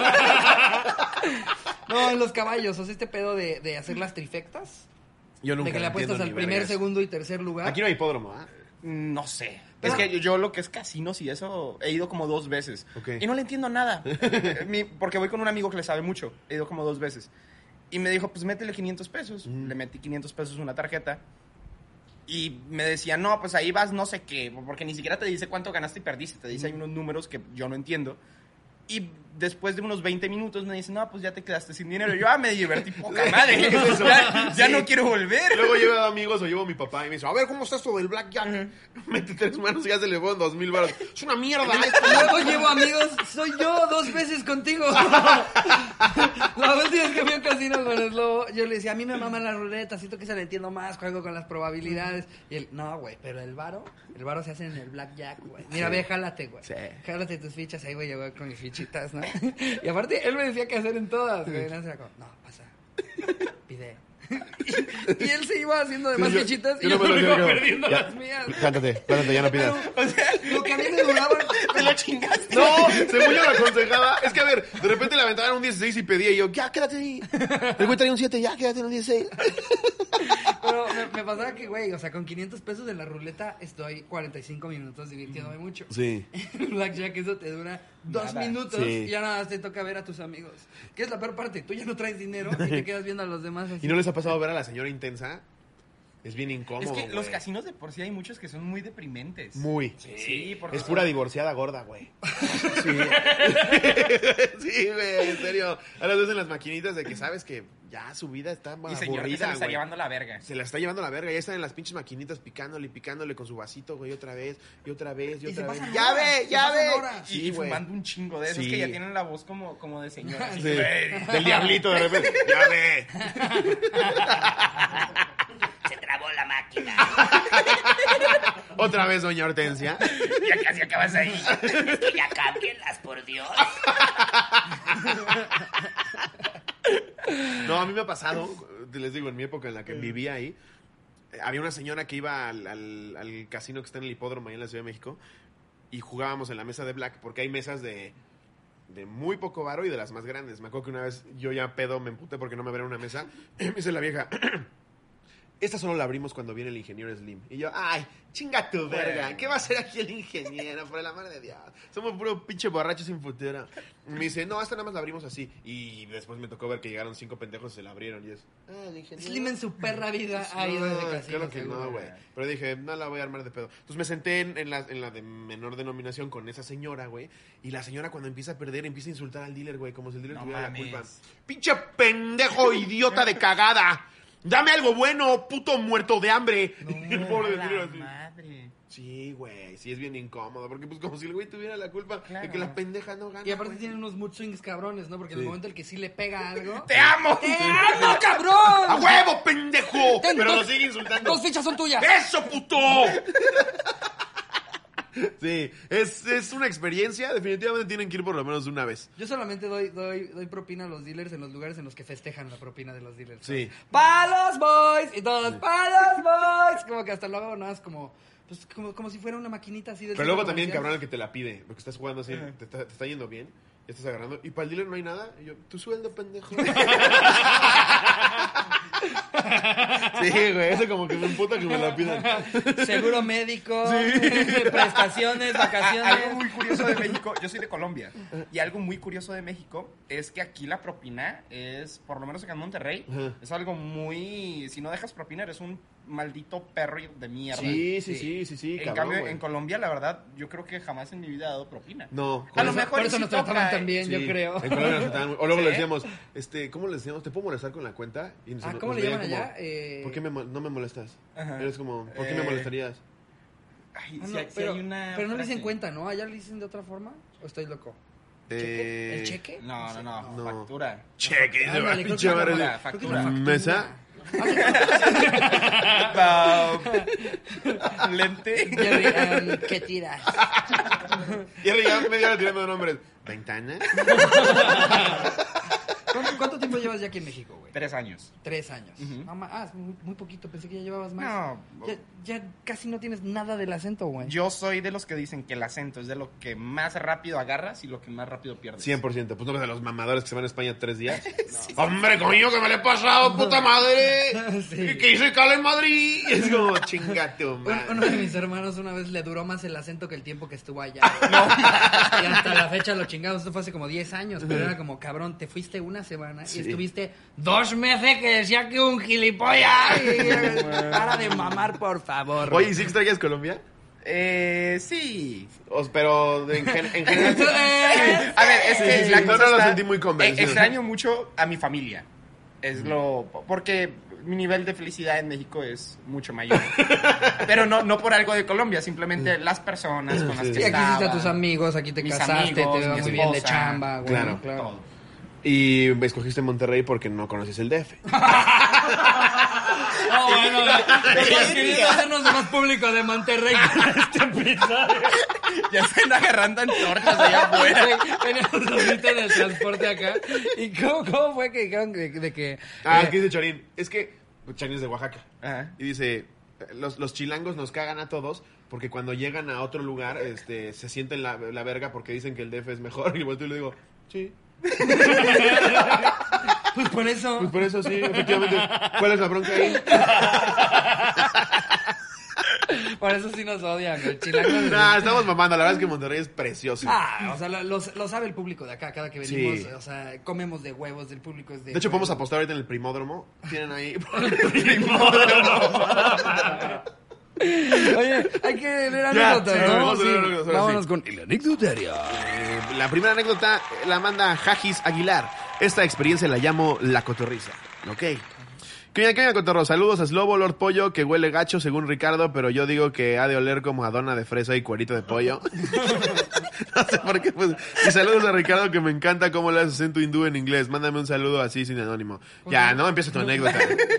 S1: No, en los caballos. O sea, este pedo de hacer las trifectas.
S2: Yo nunca
S1: De que le apuestas
S2: entiendo
S1: al
S2: ni
S1: primer,
S2: vergas.
S1: segundo y tercer lugar.
S2: Aquí no hay hipódromo, ¿ah?
S3: No sé.
S1: Pero-
S3: Es que yo lo que es casinos y eso he ido como 2 veces.
S2: Ok.
S3: Y no le entiendo nada. Porque voy con un amigo que le sabe mucho. He ido como 2 veces. Y me dijo, pues métele 500 pesos. Le metí 500 pesos en una tarjeta. Y me decía, no, pues ahí vas no sé qué. Porque ni siquiera te dice cuánto ganaste y perdiste. Te dice hay unos números que yo no entiendo. Y después de unos 20 minutos me dice, no, pues ya te quedaste sin dinero. Y yo, me divertí poca madre.
S2: ¿Qué es eso?
S3: Ya
S2: Sí.
S3: no quiero volver.
S2: Luego llevo amigos o llevo a mi papá y me dice, a ver, ¿cómo está esto del blackjack? Mete 3 manos y ya se le fueron 2,000 baros. Es una mierda esto.
S1: Luego llevo amigos, soy yo 2 veces contigo. La última vez que fui a un casino con el Lobo, yo le decía, a mí me mama la ruleta, siento que se le entiendo más, juego con las probabilidades. Y él, no, güey, pero el varo se hace en el blackjack, güey. Mira, ve, jálate, güey.
S2: Sí.
S1: Jálate tus fichas, ahí voy yo con mis fichitas, ¿no? Y aparte, él me decía qué hacer en todas, güey. No, era como, no, pasa, pide. Y él se iba haciendo de más
S2: yo-
S1: fichitas y
S2: yo
S1: yo
S2: no me lo
S1: me iba
S2: creo.
S1: perdiendo
S2: Ya,
S1: las mías.
S2: Plántate, ya no pidas.
S3: O sea,
S1: Lo que a mí me duraba...
S3: te lo chingaste.
S2: No, según yo lo aconsejaba. Es que, a ver, de repente le aventaban un 16 y pedía y yo, ya, quédate ahí. El güey traía un 7, ya, quédate en un 16.
S1: Pero me pasaba que, güey, o sea, con 500 pesos en la ruleta estoy 45 minutos divirtiéndome mucho.
S2: Sí.
S1: El blackjack, eso te dura 2
S3: Nada.
S1: minutos
S2: Sí.
S1: y ya nada más te toca ver a tus amigos. ¿Qué es la peor parte? Tú ya no traes dinero y te quedas viendo a los demás así.
S2: ¿Y no les ha pasado ver a la señora intensa? Es bien incómodo,
S3: Es que los
S2: güey.
S3: casinos de por sí hay muchos que son muy deprimentes.
S2: Muy.
S3: Sí, porque
S2: Es
S3: son-
S2: pura divorciada gorda, güey. Sí. Sí, güey, en serio. A las veces en las maquinitas de que sabes que ya su vida está
S3: Y señor que se
S2: aburrida,
S3: le está
S2: güey.
S3: llevando la verga.
S2: Se la está llevando a la verga. Ya están en las pinches maquinitas picándole y picándole con su vasito, güey, otra vez, y otra vez, y
S1: Y se
S2: otra vez.
S1: pasan
S2: ¡Ya
S1: horas,
S2: ve,
S1: se
S2: ya
S1: pasan
S2: ve!
S1: horas.
S3: Y
S2: güey.
S3: fumando un chingo de esos
S2: Sí.
S3: que ya tienen la voz como de señora. así.
S2: Sí. Del diablito de repente. ¡Ya ve!
S4: Se trabó la máquina.
S2: Otra vez, doña Hortensia.
S3: Ya casi acabas ahí.
S4: Es que ya cámbienlas, por Dios.
S2: No, a mí me ha pasado, les digo, en mi época en la que vivía ahí, había una señora que iba al casino que está en el hipódromo ahí en la Ciudad de México y jugábamos en la mesa de black, porque hay mesas de muy poco varo y de las más grandes. Me acuerdo que una vez yo ya pedo me emputé porque no me abrieron una mesa. Me dice la vieja, esta solo la abrimos cuando viene el ingeniero Slim. Y yo, ay, chinga tu verga, ¿qué va a hacer aquí el ingeniero? Por el amor de Dios. Somos puro pinche borrachos sin futuro. Me dice, no, esta nada más la abrimos así. Y después me tocó ver que llegaron 5 pendejos y se la abrieron. Y es, el ingeniero.
S1: Slim en su perra vida ha ido de casino.
S2: Claro que no,
S1: seguro.
S2: güey. Pero dije, no la voy a armar de pedo. Entonces me senté en la de menor denominación con esa señora, güey. Y la señora cuando empieza a perder, empieza a insultar al dealer, güey. Como si el dealer
S3: No
S2: tuviera
S3: mames.
S2: la culpa. ¡Pinche pendejo idiota de cagada! ¡Dame algo bueno, puto muerto de hambre! Y el pobre del
S3: La
S2: dealer así.
S3: madre.
S2: Sí, güey. Sí, es bien incómodo. Porque pues como si el güey tuviera la culpa de
S3: Claro.
S2: que la pendeja no gana.
S1: Y aparte
S2: güey.
S1: tienen unos mood swings cabrones, ¿no? Porque en
S2: Sí.
S1: el momento en el que sí le pega algo...
S3: ¡Te amo!
S1: ¡Te amo,
S2: ¡A
S1: cabrón!
S2: huevo, pendejo!
S1: Ten
S2: Pero
S1: dos-
S2: lo sigue insultando.
S1: 2 fichas son tuyas.
S2: ¡Eso, puto! Sí, es una experiencia. Definitivamente tienen que ir por lo menos una vez.
S1: Yo solamente doy propina a los dealers en los lugares en los que festejan la propina de los dealers.
S2: Sí.
S1: ¡Pa' los boys! Y todos, ¡pa' los boys! Como que hasta lo hago nada más como... Pues como si fuera una maquinita así de...
S2: Pero luego también, cabrón, el que te la pide. Porque estás jugando así, te está yendo bien. Ya estás agarrando. Y para el dealer no hay nada. Y yo, tu sueldo, pendejo. Sí, güey. Eso como que me emputa que me la pidan.
S1: Seguro médico, prestaciones, vacaciones.
S3: Algo muy curioso de México, yo soy de Colombia, y algo muy curioso de México es que aquí la propina es, por lo menos acá en Monterrey,
S2: Ajá.
S3: es algo muy, si no dejas propina eres un maldito perro de mierda.
S2: Sí,
S3: En
S2: cabrón,
S3: cambio,
S2: güey.
S3: en Colombia, la verdad, yo creo que jamás en mi vida he dado propina.
S2: No.
S3: A lo
S1: Por
S3: mejor
S1: eso
S3: y
S1: nos
S3: sí
S1: trataban
S3: toca,
S1: tan bien, yo
S2: Sí,
S1: creo.
S2: En Colombia nos trataban- O luego le
S3: ¿Sí?
S2: decíamos, ¿cómo le decíamos? ¿Te puedo molestar con la cuenta? Y nos-
S1: ¿Cómo
S2: nos
S1: le
S2: veían
S1: llaman
S2: como,
S1: allá?
S2: ¿Por qué no me molestas?
S3: Ajá.
S2: Eres como, ¿por qué me
S3: Eh,
S2: molestarías?
S3: Ay,
S1: Ah,
S3: sí
S1: no,
S3: hay- sí
S1: pero
S3: hay una
S1: pero no le dicen
S3: frase.
S1: cuenta, ¿no? ¿Allá le dicen de otra forma? ¿O estoy loco? ¿El cheque?
S3: No,
S2: No.
S3: factura.
S2: Cheque.
S1: Ándale, creo
S2: pinche
S1: que
S2: madre.
S1: la
S3: Factura.
S2: Mesa.
S3: Lente.
S1: Jerry, ¿qué tiras?
S2: Y ahora ya media hora tirando nombres. ¿Ventana?
S1: ¿Cuánto tiempo llevas ya aquí en México, güey?
S3: 3 años.
S1: 3 años.
S3: Ujú.
S1: No, es muy poquito, pensé que ya llevabas más.
S3: No.
S1: Ya casi no tienes nada del acento, güey.
S3: Yo soy de los que dicen que el acento es de lo que más rápido agarras y lo que más rápido pierdes.
S2: 100%. Pues no ves a los mamadores que se van a España 3 días. Hombre, coño, que me le he pasado, puta madre.
S1: Sí.
S2: Y que hice cala en Madrid. Y es como, chinga tu madre.
S1: Uno de mis hermanos una vez le duró más el acento que el tiempo que estuvo allá. Y hasta la fecha lo chingamos. Esto fue hace como 10 años. Pero era como, cabrón, te fuiste una semana
S2: Sí.
S1: y estuviste 2 meses que decía que un gilipollas. Para de mamar, por favor.
S2: Oye, ¿y si extrañas Colombia?
S3: Sí.
S2: Pero en general.
S3: A ver, es
S2: Sí,
S3: que
S2: sí,
S3: la
S2: sí.
S3: cosa
S2: No lo
S3: está-
S2: sentí muy convencido.
S3: Extraño mucho a mi familia. Es lo... Porque mi nivel de felicidad en México es mucho mayor. Pero no por algo de Colombia, simplemente las personas con las
S2: Sí.
S3: que
S1: Y aquí
S3: estaba.
S1: hiciste a tus amigos, aquí te
S3: mis
S1: casaste,
S3: amigos,
S1: te va
S3: mi
S1: muy bien de
S3: esposa.
S1: chamba, güey.
S2: Claro.
S3: Todo.
S2: Y escogiste Monterrey porque no conoces el DF.
S1: No, bueno, estamos queriendo hacernos de más público de Monterrey con este episodio.
S3: Ya están agarrando antorchas allá afuera.
S1: Veníamos ahorita en el transporte acá. ¿Y cómo fue que dijeron de que...
S2: Ah, ¿qué dice Chorín? Es que Chinese de Oaxaca.
S3: Ajá.
S2: Y dice, los chilangos nos cagan a todos porque cuando llegan a otro lugar se sienten la verga porque dicen que el DF es mejor. Y volteo y le digo, sí.
S1: Pues por eso.
S2: Pues por eso sí, efectivamente. ¿Cuál es la bronca ahí?
S1: Por eso sí nos odian, el chilango.
S2: Nah, estamos mamando. La verdad es que Monterrey es precioso.
S1: O sea, lo sabe el público de acá, cada que venimos.
S2: Sí.
S1: O sea, comemos de huevos, del público es de.
S2: De hecho, podemos
S1: huevos.
S2: apostar ahorita en el primódromo. Tienen ahí.
S1: Oye, hay que leer anécdotas,
S2: sí,
S1: ¿no?
S2: vamos a leer anécdotas, ahora
S1: Vámonos
S2: sí.
S1: con el anecdotario.
S2: La primera anécdota la manda Jajis Aguilar. Esta experiencia la llamo La Cotorriza. Ok. ¿Qué onda, cotorro? Saludos a Slobo, Lord Pollo, que huele gacho según Ricardo, pero yo digo que ha de oler como a dona de fresa y cuerito de pollo. No sé por qué, pues. Y saludos a Ricardo, que me encanta cómo le haces acento hindú en inglés. Mándame un saludo así sin anónimo. Ya, no, empieza tu anécdota.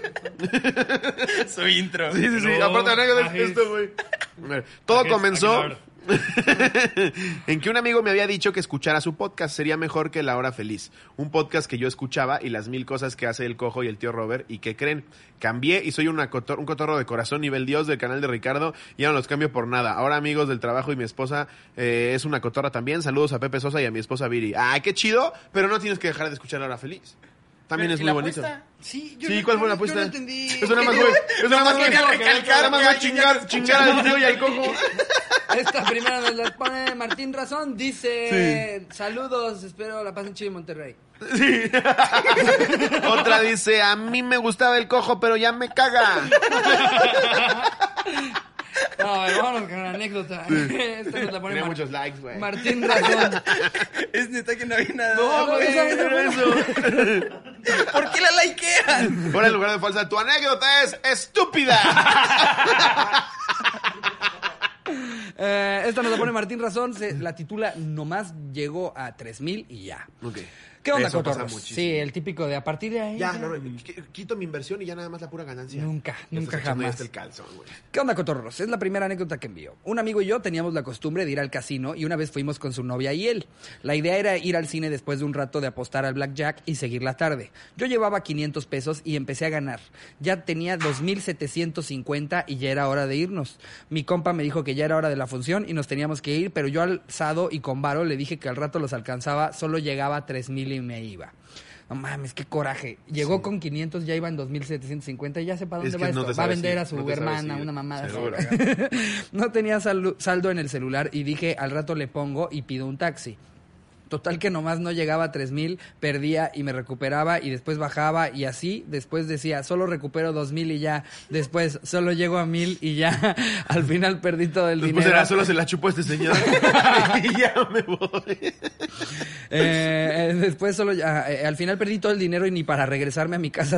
S3: Su intro.
S2: Sí.
S1: No,
S2: Aparte anécdota
S1: Ajis.
S2: es esto, güey. A ver, todo
S1: Ajis
S2: comenzó
S1: Aguilar.
S2: en que un amigo me había dicho que escuchara su podcast sería mejor que La Hora Feliz, un podcast que yo escuchaba y las 1000 cosas que hace el Cojo y el tío Robert. ¿Y qué creen? Cambié y soy un cotorro de corazón nivel Dios del canal de Ricardo y ya no los cambio por nada. Ahora amigos del trabajo y mi esposa es una cotorra también. Saludos a Pepe Sosa y a mi esposa Viri. ¡Ah, qué chido! Pero no tienes que dejar de escuchar La Hora Feliz. También es
S3: ¿Y
S2: muy
S3: la
S2: bonito.
S3: apuesta?
S1: Sí,
S2: Sí, ¿cuál fue la apuesta?
S1: Yo no entendí.
S2: Eso nada más, güey. Eso nada más, güey. Nada más, güey, chingar al tío y al Cojo.
S1: Esta primera nos la pone Martín Razón. Dice: Saludos, espero la pasen chido en Monterrey.
S2: Sí. Otra dice, a mí me gustaba el Cojo, pero ya me caga.
S1: No, a ver, vámonos con una anécdota. Esta nos la pone
S2: Tenía muchos likes, güey.
S1: Martín Razón.
S3: Es neta que no había nada.
S2: No, güey,
S1: esa
S2: era eso.
S3: ¿Por qué la likean?
S2: Ahora, en lugar de falsa, tu anécdota es estúpida.
S1: Esta nos la pone Martín Razón. La titula Nomás llegó a 3,000 y ya.
S2: Ok.
S1: ¿Qué onda,
S2: Eso pasa
S1: cotorros?
S2: muchísimo.
S1: Sí, el típico de a partir de ahí.
S2: Ya, no, quito mi inversión y ya nada más la pura ganancia.
S1: Nunca,
S2: Ya
S1: nunca
S2: estás echando
S1: jamás.
S2: hasta el calzón, güey.
S1: ¿Qué onda, cotorros? Es la primera anécdota que envío. Un amigo y yo teníamos la costumbre de ir al casino y una vez fuimos con su novia y él. La idea era ir al cine después de un rato de apostar al blackjack y seguir la tarde. Yo llevaba 500 pesos y empecé a ganar. Ya tenía 2,750 y ya era hora de irnos. Mi compa me dijo que ya era hora de la función y nos teníamos que ir, pero yo alzado y con varo le dije que al rato los alcanzaba, solo llegaba a 3,000 y me iba. No mames, qué coraje. Llegó con 500, ya iba en 2,750 y ya sé para dónde
S2: Es que
S1: va
S2: no
S1: esto.
S2: te
S1: Va a
S2: sabes
S1: vender
S2: ir,
S1: a su
S2: no te sabes
S1: hermana,
S2: ir.
S1: una mamada. así.
S2: Seguro.
S1: No tenía saldo en el celular y dije, al rato le pongo y pido un taxi. Total que nomás no llegaba a 3,000, perdía y me recuperaba y después bajaba y así. Después decía, solo recupero 2,000 y ya. Después solo llego a 1,000 y ya. Al final perdí todo el
S2: Después
S1: dinero.
S2: era solo se la chupó este señor. Y ya me voy.
S1: Después solo al final perdí todo el dinero y ni para regresarme a mi casa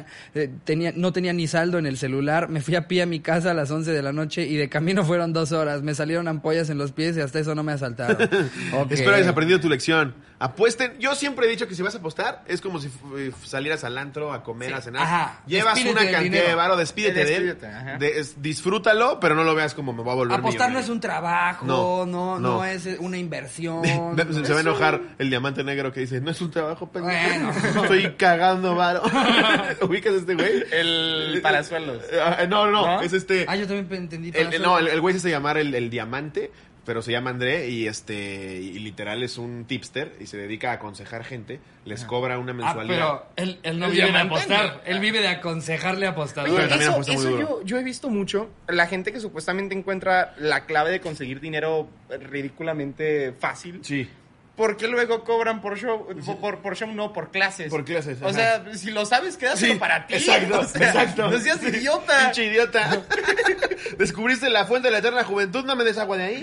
S1: no tenía ni saldo en el celular. Me fui a pie a mi casa a las 11 de la noche y de camino fueron 2 horas. Me salieron ampollas en los pies y hasta eso no me asaltaron. Ok.
S2: Espero hayas aprendido tu lección. Apuesten. Yo siempre he dicho que si vas a apostar, es como si salieras al antro a comer,
S1: Sí.
S2: a cenar.
S1: Ajá.
S2: Llevas
S1: Despídete
S2: una
S1: del
S2: cantidad
S1: dinero.
S2: de varo, despídete de él.
S3: Despídete, ajá.
S2: Disfrútalo, pero no lo veas como me va a volver
S1: Apostar no
S2: millonario.
S1: es un trabajo,
S2: No,
S1: no
S2: no.
S1: es una inversión.
S2: Se va a enojar el diamante negro que dice, no es un trabajo, pendejo.
S1: Bueno.
S2: Estoy cagando varo. ¿Ubicas a este güey?
S3: El palazuelos.
S2: No,
S3: ¿No?
S2: es este...
S1: Ah, yo también entendí.
S2: el güey se hace llamar el diamante, pero se llama André y y literal es un tipster y se dedica a aconsejar gente, les cobra una mensualidad.
S1: pero él no
S3: El
S1: vive de
S3: diamante,
S1: apostar.
S3: ¿no?
S1: Él vive de aconsejarle a apostar.
S2: Pero también
S3: eso
S2: apuesta muy duro.
S3: yo he visto mucho. La gente que supuestamente encuentra la clave de conseguir dinero ridículamente fácil.
S2: Sí.
S3: ¿Por qué luego cobran por show? Por show, no, por clases.
S2: Por clases,
S3: O
S2: ajá.
S3: sea, si lo sabes, quédaselo
S2: Sí,
S3: para ti.
S2: exacto,
S3: O sea,
S2: exacto.
S3: No seas idiota.
S2: Pinche idiota. Descubriste la fuente de la eterna juventud, no me des agua de ahí.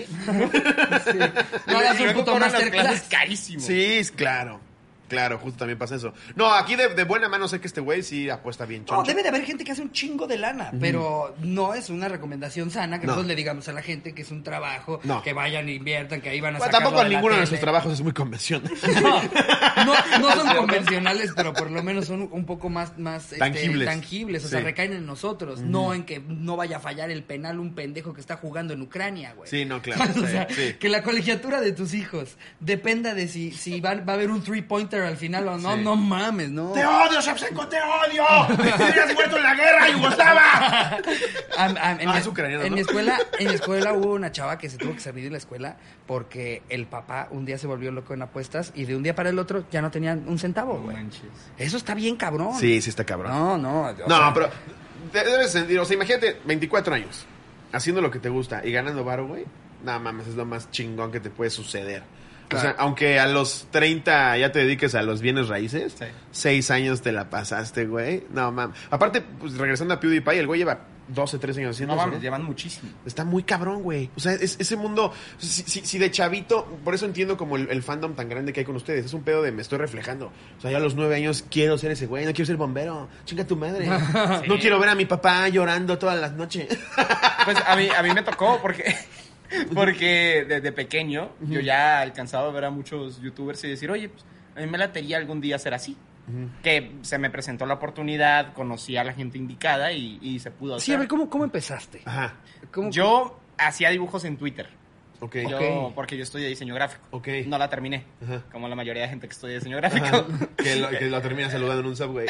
S1: No hagas
S3: Y
S1: un
S3: luego
S1: puto
S3: cobran las
S1: masterclass.
S3: clases carísimo.
S2: Sí, claro. Claro, justo también pasa eso. No, aquí de buena mano sé que este güey sí apuesta bien
S1: No,
S2: choncho.
S1: debe de haber gente que hace un chingo de lana, pero no es una recomendación sana que
S2: No.
S1: nosotros le digamos a la gente que es un trabajo,
S2: No.
S1: que vayan e inviertan, que ahí van a
S2: Bueno,
S1: sacarlo
S2: tampoco
S1: de la
S2: ninguno de
S1: tele.
S2: nuestros trabajos es muy convencional.
S1: No son convencionales, pero por lo menos son un poco más
S2: Tangibles.
S1: o sea,
S2: Sí.
S1: recaen en nosotros, no en que no vaya a fallar el penal un pendejo que está jugando en Ucrania, güey.
S2: Sí, no, claro,
S1: O sea,
S2: sí.
S1: que la colegiatura de tus hijos dependa de si va a haber un 3-pointer Buster al final, o no, no mames, no.
S2: ¡Te odio, Shevchenko, te odio! ¡Hubieras muerto en la guerra, Yugoslava! Es ucraniano,
S1: en
S2: ¿no?
S1: mi escuela hubo una chava que se tuvo que salir de la escuela porque el papá un día se volvió loco en apuestas y de un día para el otro ya no tenían un centavo,
S3: No
S1: güey.
S3: manches.
S1: Eso está bien cabrón.
S2: Sí, está cabrón.
S1: No,
S2: No, pero debes sentir, o sea, imagínate 24 años haciendo lo que te gusta y ganando varo, güey. No mames, es lo más chingón que te puede suceder.
S1: Claro.
S2: O sea, aunque a los 30 ya te dediques a los bienes raíces,
S3: Sí.
S2: 6 años te la pasaste, güey. No mames. Aparte, pues regresando a PewDiePie, el güey lleva 12, 13 años haciendo
S3: No
S2: eso,
S3: mames,
S2: ¿no?
S3: llevan muchísimo.
S2: Está muy cabrón, güey. O sea, ese mundo, si de chavito, por eso entiendo como el fandom tan grande que hay con ustedes. Es un pedo de me estoy reflejando. O sea, yo a los 9 años quiero ser ese güey, no quiero ser bombero. Chinga tu madre.
S3: Sí.
S2: No quiero ver a mi papá llorando todas las noches.
S3: Pues a mí me tocó porque desde pequeño yo ya alcanzaba a ver a muchos youtubers y decir, oye, pues a mí me latería algún día ser así. Que se me presentó la oportunidad, conocí a la gente indicada y se pudo hacer.
S1: Sí, a ver, ¿cómo empezaste?
S2: Ajá.
S3: Yo hacía dibujos en Twitter.
S2: Ok.
S3: Porque yo estudié diseño gráfico.
S2: Ok.
S3: No la terminé,
S2: Ajá.
S3: como la mayoría de gente que estudia diseño gráfico.
S2: Ajá. Que lo termina saludando en un subway.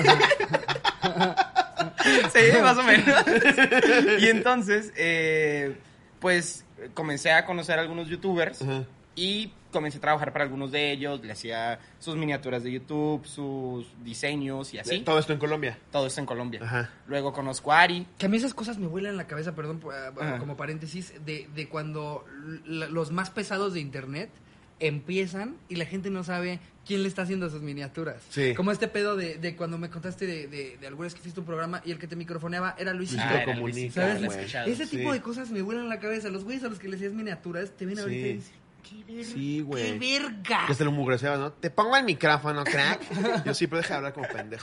S3: Sí, más o menos. Y entonces, pues comencé a conocer a algunos youtubers
S2: Ajá.
S3: y comencé a trabajar para algunos de ellos. Le hacía sus miniaturas de YouTube, sus diseños y así.
S2: Todo esto en Colombia.
S3: Todo esto en Colombia.
S2: Ajá.
S3: Luego conozco a Ari.
S1: Que a mí esas cosas me vuelan la cabeza, perdón,
S3: Ajá.
S1: como paréntesis, de cuando los más pesados de internet empiezan y la gente no sabe quién le está haciendo sus miniaturas.
S2: Sí.
S1: Como este pedo de cuando me contaste de alguna vez que fuiste a un programa y el que te microfoneaba era Luisito.
S2: Luisito
S3: era
S2: Comunica,
S3: Luisito,
S1: ¿Sabes?
S3: lo he
S2: güey.
S3: escuchado.
S1: Ese tipo
S2: Sí.
S1: de cosas me vuelan la cabeza. Los güeyes a los que les hacías miniaturas te ven ahorita y
S2: Sí.
S1: dicen, ¡qué verga!
S2: Sí, güey.
S1: ¡Qué verga!
S2: Que se lo mugroseaba, ¿no? Te pongo el micrófono, crack. Yo sí, pero deja de hablar como pendejo.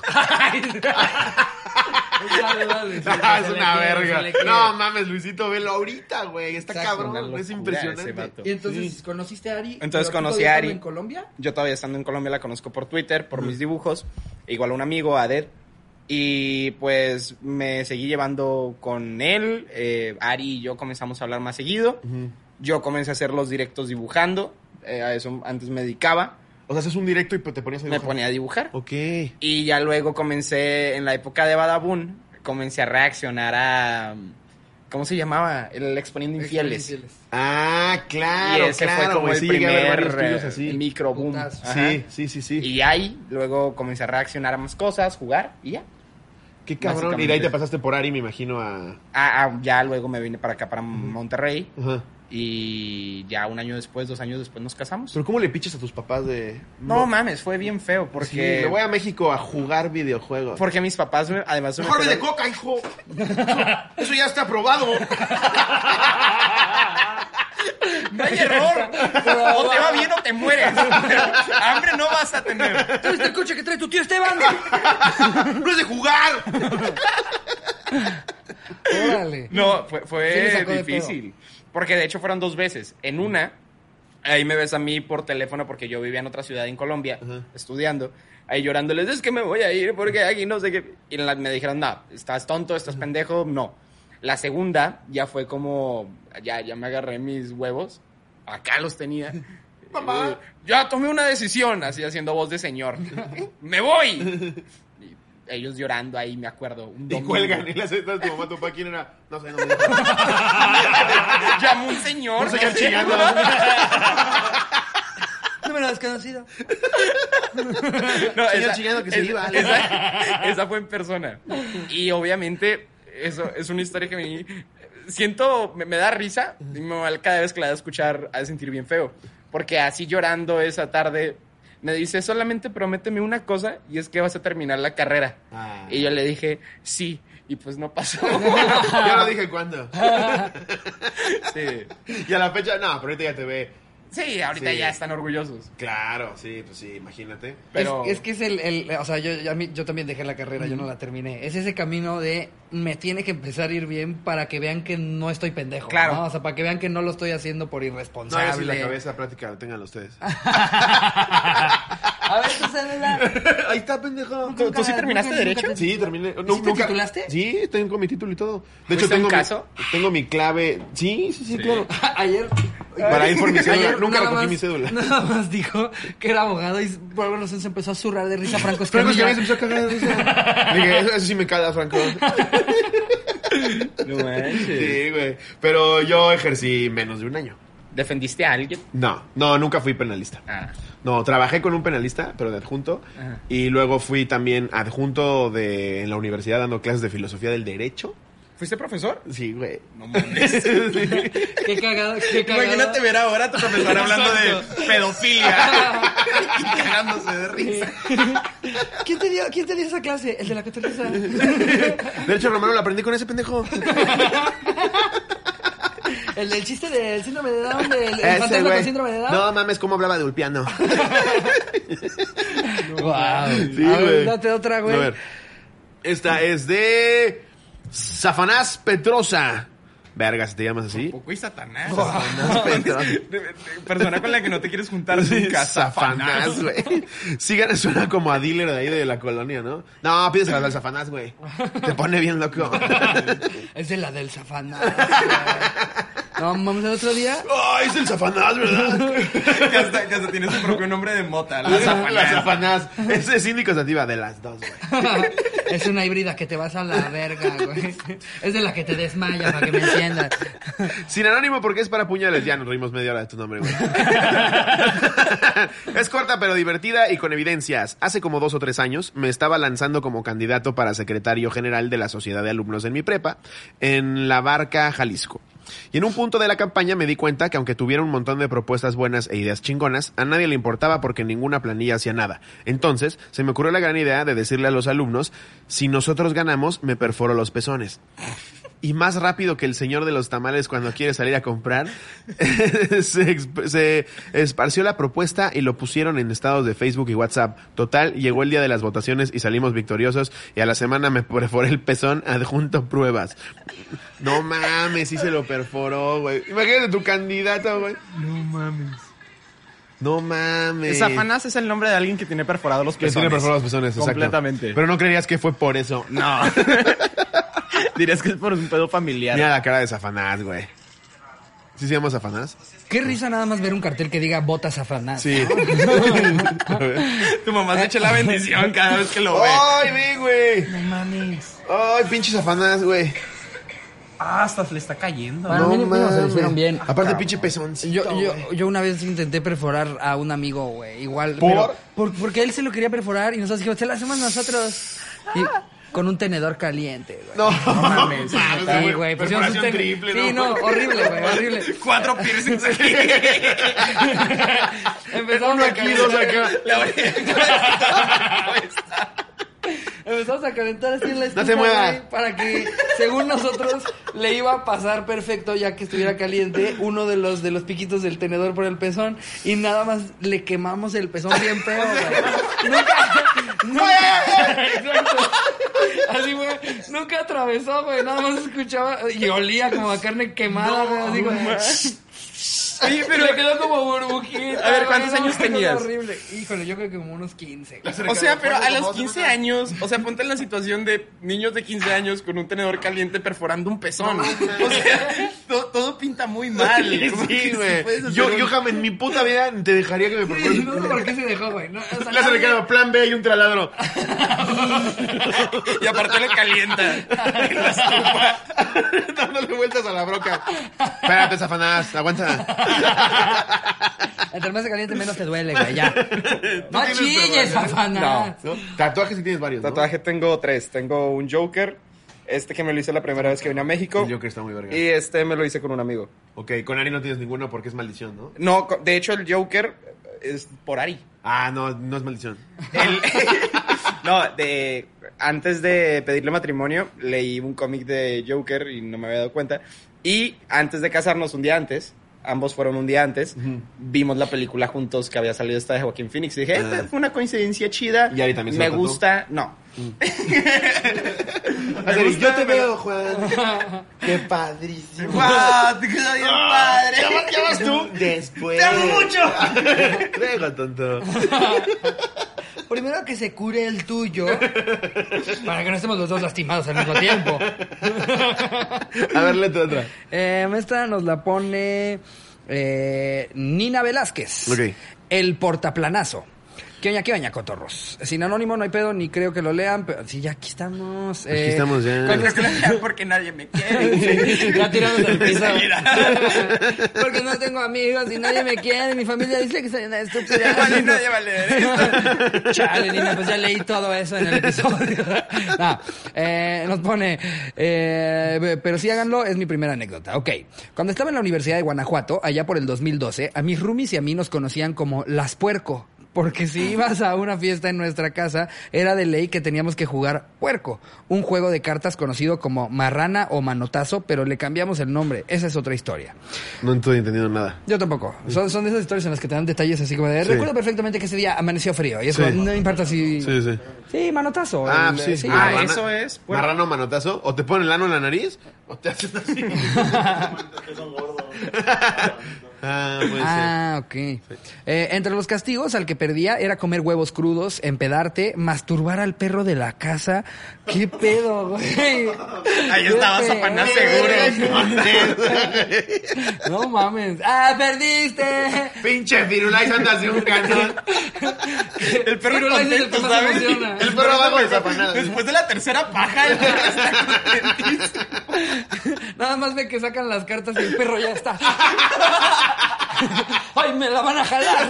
S1: Dale,
S2: Ah, es una verga. No mames, Luisito, velo ahorita, güey. Está
S1: Exacto,
S3: una
S2: cabrón,
S3: locura
S2: es impresionante.
S3: ese vato.
S1: Y entonces
S2: Sí.
S1: conociste a Ari.
S3: Entonces
S1: pero tú
S3: conocí
S1: todavía
S3: a Ari.
S1: estando en Colombia.
S3: Yo todavía estando en Colombia la conozco por Twitter, por mis dibujos. Igual un amigo, Aded. Y pues me seguí llevando con él. Ari y yo comenzamos a hablar más seguido.
S2: Ujú.
S3: Yo comencé a hacer los directos dibujando. A eso antes me dedicaba.
S2: O sea, haces un directo y te ponías a
S3: Me
S2: dibujar.
S3: ponía a dibujar.
S2: Ok.
S3: Y ya luego comencé, en la época de Badabun, comencé a reaccionar a... ¿Cómo se llamaba? El Exponiendo Infieles.
S2: Ah, claro,
S3: Y ese
S2: claro,
S3: fue como
S2: güey.
S3: el
S2: Sí, llegué a ver
S3: primer
S2: varios tuyos así.
S3: micro boom.
S1: Putazo.
S3: Ajá.
S2: Sí.
S3: Y ahí luego comencé a reaccionar a más cosas, jugar y ya.
S2: Qué cabrón. Y de ahí te pasaste por Ari, me imagino, a...
S3: Ya luego me vine para acá, para Monterrey.
S2: Ajá.
S3: Y ya 1 año después, 2 años después nos casamos.
S2: Pero ¿cómo le pichas a tus papás de...?
S3: No mames, fue bien feo
S2: Sí,
S3: porque...
S2: me voy a México a jugar videojuegos.
S3: Porque mis papás, además...
S2: Mejor de coca, hijo. Eso ya está aprobado.
S3: No hay error. O te va bien o te mueres. Hambre no vas a tener.
S1: ¿Tú viste el coche que trae tu tío Esteban?
S2: No es de jugar.
S1: Órale.
S3: No,
S1: Sí le
S3: fue
S1: sacó de
S3: difícil. Porque de hecho fueron 2 veces. En una, ahí me ves a mí por teléfono porque yo vivía en otra ciudad en Colombia,
S2: Ajá.
S3: estudiando. Ahí llorándoles, es que me voy a ir porque aquí no sé qué. Y me dijeron, no, estás tonto, estás pendejo, no. La segunda ya fue como, ya me agarré mis huevos. Acá los tenía.
S2: Mamá.
S3: Ya tomé una decisión, así haciendo voz de señor. ¡Me voy! Y ellos llorando ahí, me acuerdo. Un
S2: Y
S3: domingo.
S2: cuelgan y le aceptas tu mamá, tu papá, ¿quién era? No sé, no me
S3: Llamó un señor.
S2: Un señor chingando.
S1: Número desconocido.
S3: No,
S2: Señor chingando que se iba.
S3: Esa fue en persona. Y obviamente, eso es una historia que me da risa. Y cada vez que la voy a escuchar, ha de sentir bien feo. Porque así llorando esa tarde, me dice, solamente prométeme una cosa, y es que vas a terminar la carrera.
S2: Ah.
S3: Y yo le dije, sí. Y pues no pasó.
S2: Yo no dije cuándo.
S3: Sí,
S2: Y a la fecha, no, pero ahorita ya te ve.
S3: sí, ahorita
S2: Sí.
S3: ya están orgullosos.
S2: Claro, sí, pues sí, imagínate.
S3: Pero...
S1: Es que es o sea, yo también dejé la carrera, yo no la terminé. Es ese camino de me tiene que empezar a ir bien para que vean que no estoy pendejo.
S3: Claro.
S1: ¿no? O sea, para que vean que no lo estoy haciendo por
S2: No,
S1: irresponsable.
S2: yo sí la cabeza práctica, tenganlo ustedes.
S1: A ver, tu celular.
S2: Ahí está, pendejo.
S3: ¿Tú sí terminaste Derecho?
S2: Sí, terminé.
S1: ¿Sí te titulaste?
S2: Sí, tengo mi título y todo. De
S3: ¿Fuiste
S2: hecho,
S3: a un
S2: tengo
S3: caso?
S2: tengo mi clave. Sí, claro.
S1: Ayer.
S2: Para ir por mi cédula.
S1: Ayer
S2: Nunca
S1: nada
S2: recogí
S1: más-
S2: mi cédula.
S1: Nada más dijo que era abogado y por alguna razón se empezó a zurrar de risa Franco
S2: Franco
S1: Escamilla.
S2: Escamilla se empezó a cagar de risa. Dije, eso sí me cala, Franco.
S3: No manches.
S2: Sí, güey. Pero yo ejercí menos de un año.
S3: ¿Defendiste a alguien?
S2: No, nunca fui penalista.
S3: Ah.
S2: No, trabajé con un penalista, pero de adjunto.
S3: Ajá.
S2: Y luego fui también adjunto en la universidad dando clases de filosofía del derecho.
S3: ¿Fuiste profesor?
S2: Sí, güey.
S3: No mames.
S1: Qué cagado, qué cagado.
S3: Imagínate ver ahora a tu profesor hablando de pedofilia y cagándose de risa.
S1: ¿Quién te dio esa clase? El de la cotorriza.
S2: Derecho romano lo aprendí con ese pendejo.
S1: El del chiste del síndrome de Down, del
S2: Ese,
S1: fantasma
S2: güey.
S1: con síndrome de Down.
S2: No mames, cómo hablaba de Ulpiano.
S1: Wow.
S2: Sí,
S1: A ver,
S2: güey.
S1: date otra, güey.
S2: A ver. Esta es de Safanás Petrosa. Verga, si te llamas así.
S3: Poco y Satanás.
S2: Safanás Petrosa.
S3: Persona con la que no te quieres juntar nunca.
S2: Safanás, güey. Sí, suena como a dealer de ahí de la colonia, ¿no? No, pides al Safanás, güey. Te pone bien loco.
S1: Es de la del Safanás. No, vamos el otro día.
S2: Ay, es el Safanás, ¿verdad?
S3: que hasta tiene su propio nombre de mota. La
S2: La
S3: Safanás.
S2: Safanás. Es síndico sativa de las dos, güey.
S1: Es una híbrida que te vas a la verga, güey. Es de la que te desmaya, para que me entiendas.
S2: Sin anónimo porque es para puñales. Ya nos reímos media hora de tu nombre, güey. Es corta pero divertida y con evidencias. Hace como 2 o 3 años me estaba lanzando como candidato para secretario general de la Sociedad de Alumnos en mi prepa, en La Barca, Jalisco. Y en un punto de la campaña me di cuenta que aunque tuviera un montón de propuestas buenas e ideas chingonas, a nadie le importaba porque ninguna planilla hacía nada. Entonces, se me ocurrió la gran idea de decirle a los alumnos, si nosotros ganamos, me perforo los pezones. Y más rápido que el señor de los tamales cuando quiere salir a comprar, se esparció la propuesta y lo pusieron en estados de Facebook y WhatsApp. Total, llegó el día de las votaciones y salimos victoriosos y a la semana me perforé el pezón, adjunto pruebas. No mames, sí se lo perforó, güey. Imagínate tu candidato, güey. No mames.
S3: Safanás es el nombre de alguien que tiene perforado los
S2: Que
S3: pezones.
S2: tiene perforados los pezones, exacto.
S3: Completamente.
S2: Pero no creerías que fue por eso.
S3: No. Dirías que es por un pedo familiar.
S2: Mira la cara de Safanás, güey. ¿Sí se llama Safanás?
S1: Qué risa nada más ver un cartel que diga vota Safanás.
S2: Sí.
S3: Tu mamá se echa la bendición cada vez que lo ve.
S2: ¡Ay, vi, güey!
S1: No mames.
S2: ¡Ay, pinche Safanás, güey!
S3: Ah, hasta le está cayendo.
S1: Bueno, mínimo se lo hicieron bien.
S2: Aparte, pinche pezoncito,
S1: Yo una vez intenté perforar a un amigo, güey. Igual.
S2: ¿Por?
S1: pero porque él se lo quería perforar y nosotros dijimos, se lo hacemos nosotros. Y con un tenedor caliente, güey.
S2: No,
S3: mames.
S1: Sí, güey. Pusimos un
S2: Perforación triple,
S1: Sí,
S2: ¿no?
S1: no, horrible, güey, horrible.
S3: 4 piercings aquí.
S1: Empezamos
S2: Uno
S1: a
S2: aquí, dos acá.
S1: Empezamos a calentar así en la estufa,
S2: No se mueva.
S1: güey, para que, según nosotros, le iba a pasar perfecto ya que estuviera caliente uno de los piquitos del tenedor por el pezón y nada más le quemamos el pezón bien feo, güey. Exacto. Así, güey, nunca atravesó, güey, nada más escuchaba y olía como a carne quemada, güey, así como...
S3: Oye, pero
S1: le quedó como burbujita.
S3: A ver, ¿cuántos
S1: güey, no,
S3: años tenías?
S1: Horrible. Híjole, yo creo que como unos 15. güey.
S3: O sea, pero a los 15 años, o sea, ponte en la situación de niños de 15 años con un tenedor caliente perforando un pezón. O sea, todo pinta muy mal. Como
S2: Sí,
S3: que
S2: güey.
S3: puedes hacer
S2: Yo
S3: un-
S2: jamás en mi puta vida te dejaría que me
S1: Sí, no sé
S2: perforen.
S1: por qué se dejó, güey. No, o sea,
S2: Le hace
S1: nadie-
S2: recado, plan B y un taladro.
S3: Y aparte lo calienta en la estufa.
S2: Dándole vueltas a la broca. Espérate, Safanás, aguanta.
S1: Entre más se caliente, menos te duele, güey, ya. No
S2: tienes
S1: chilles,
S2: tatuajes?
S1: Safanás.
S2: ¿No? Tatuajes sí tienes varios, ¿no?
S3: Tatuaje tengo 3. Tengo un Joker, que me lo hice la primera vez que vine a México.
S2: El Joker está muy verga.
S3: Y me lo hice con un amigo.
S2: Ok, con Ari no tienes ninguno porque es maldición, ¿no?
S3: No, de hecho el Joker es por Ari.
S2: Ah, no es maldición.
S3: Antes de pedirle matrimonio, leí un cómic de Joker y no me había dado cuenta. Y antes de casarnos, un día antes, ambos fueron un día antes, vimos la película juntos que había salido esta de Joaquín Phoenix. Y dije, fue una coincidencia chida.
S2: ¿Y Ari también se
S3: me
S2: lo tatuó?
S3: gusta. No.
S2: Así, yo te veo, Juan. Qué padrísimo.
S3: ¡Wow! ¡Te quedó bien padre!
S2: ¿Ya vas tú? Después.
S3: ¡Te amo mucho!
S2: Luego, tonto.
S1: Primero que se cure el tuyo, para que no estemos los dos lastimados al mismo tiempo.
S2: A ver, léete otra.
S1: Esta nos la pone Nina Velázquez.
S2: Ok.
S1: El portaplanazo. Qué oña, cotorros. Sin anónimo no hay pedo, ni creo que lo lean, pero sí, ya aquí estamos.
S2: Aquí estamos ya.
S1: cuando
S3: Creo que la lean porque nadie me quiere.
S1: Ya tiramos el piso.
S3: Enseguida.
S1: Porque no tengo amigos y nadie me quiere. Mi familia dice que soy una estúpida.
S3: Igual y nadie va a leer esto.
S1: Chale, Nina, pues ya leí todo eso en el episodio. No, nos pone, pero sí háganlo, es mi primera anécdota. Ok, cuando estaba en la Universidad de Guanajuato, allá por el 2012, a mis roomies y a mí nos conocían como Las Puerco. Porque si ibas a una fiesta en nuestra casa, era de ley que teníamos que jugar Puerco, un juego de cartas conocido como Marrana o Manotazo, pero le cambiamos el nombre. Esa es otra historia.
S2: No estoy entendiendo nada.
S1: Yo tampoco. Son de esas historias en las que te dan detalles así como de...
S2: Sí.
S1: Recuerdo perfectamente que ese día amaneció frío. Y eso
S2: Sí.
S1: no importa si...
S2: Sí, sí.
S1: Sí, Manotazo.
S2: Ah, sí.
S1: sí.
S3: Ah,
S2: Marrana-
S3: eso es, pues.
S2: Marrano manotazo. O te ponen el ano en la nariz, o te haces así. Puede
S1: Ah, ok. Entre los castigos, al que perdía era comer huevos crudos, empedarte, masturbar al perro de la casa. ¿Qué pedo, güey?
S3: Ahí estaba Satanás seguro.
S1: No mames. ¡Ah, perdiste!
S2: ser. Pinche Firulais andas de un cañón.
S3: El perro
S1: Firulais es el que
S3: contento,
S1: más
S3: ¿sabes?
S1: emociona.
S2: El perro abajo de Satanás.
S3: Después de la tercera paja, el perro está contentísimo.
S1: Nada más ve que sacan las cartas y el perro ya está. ¡Ay, me la van a jalar!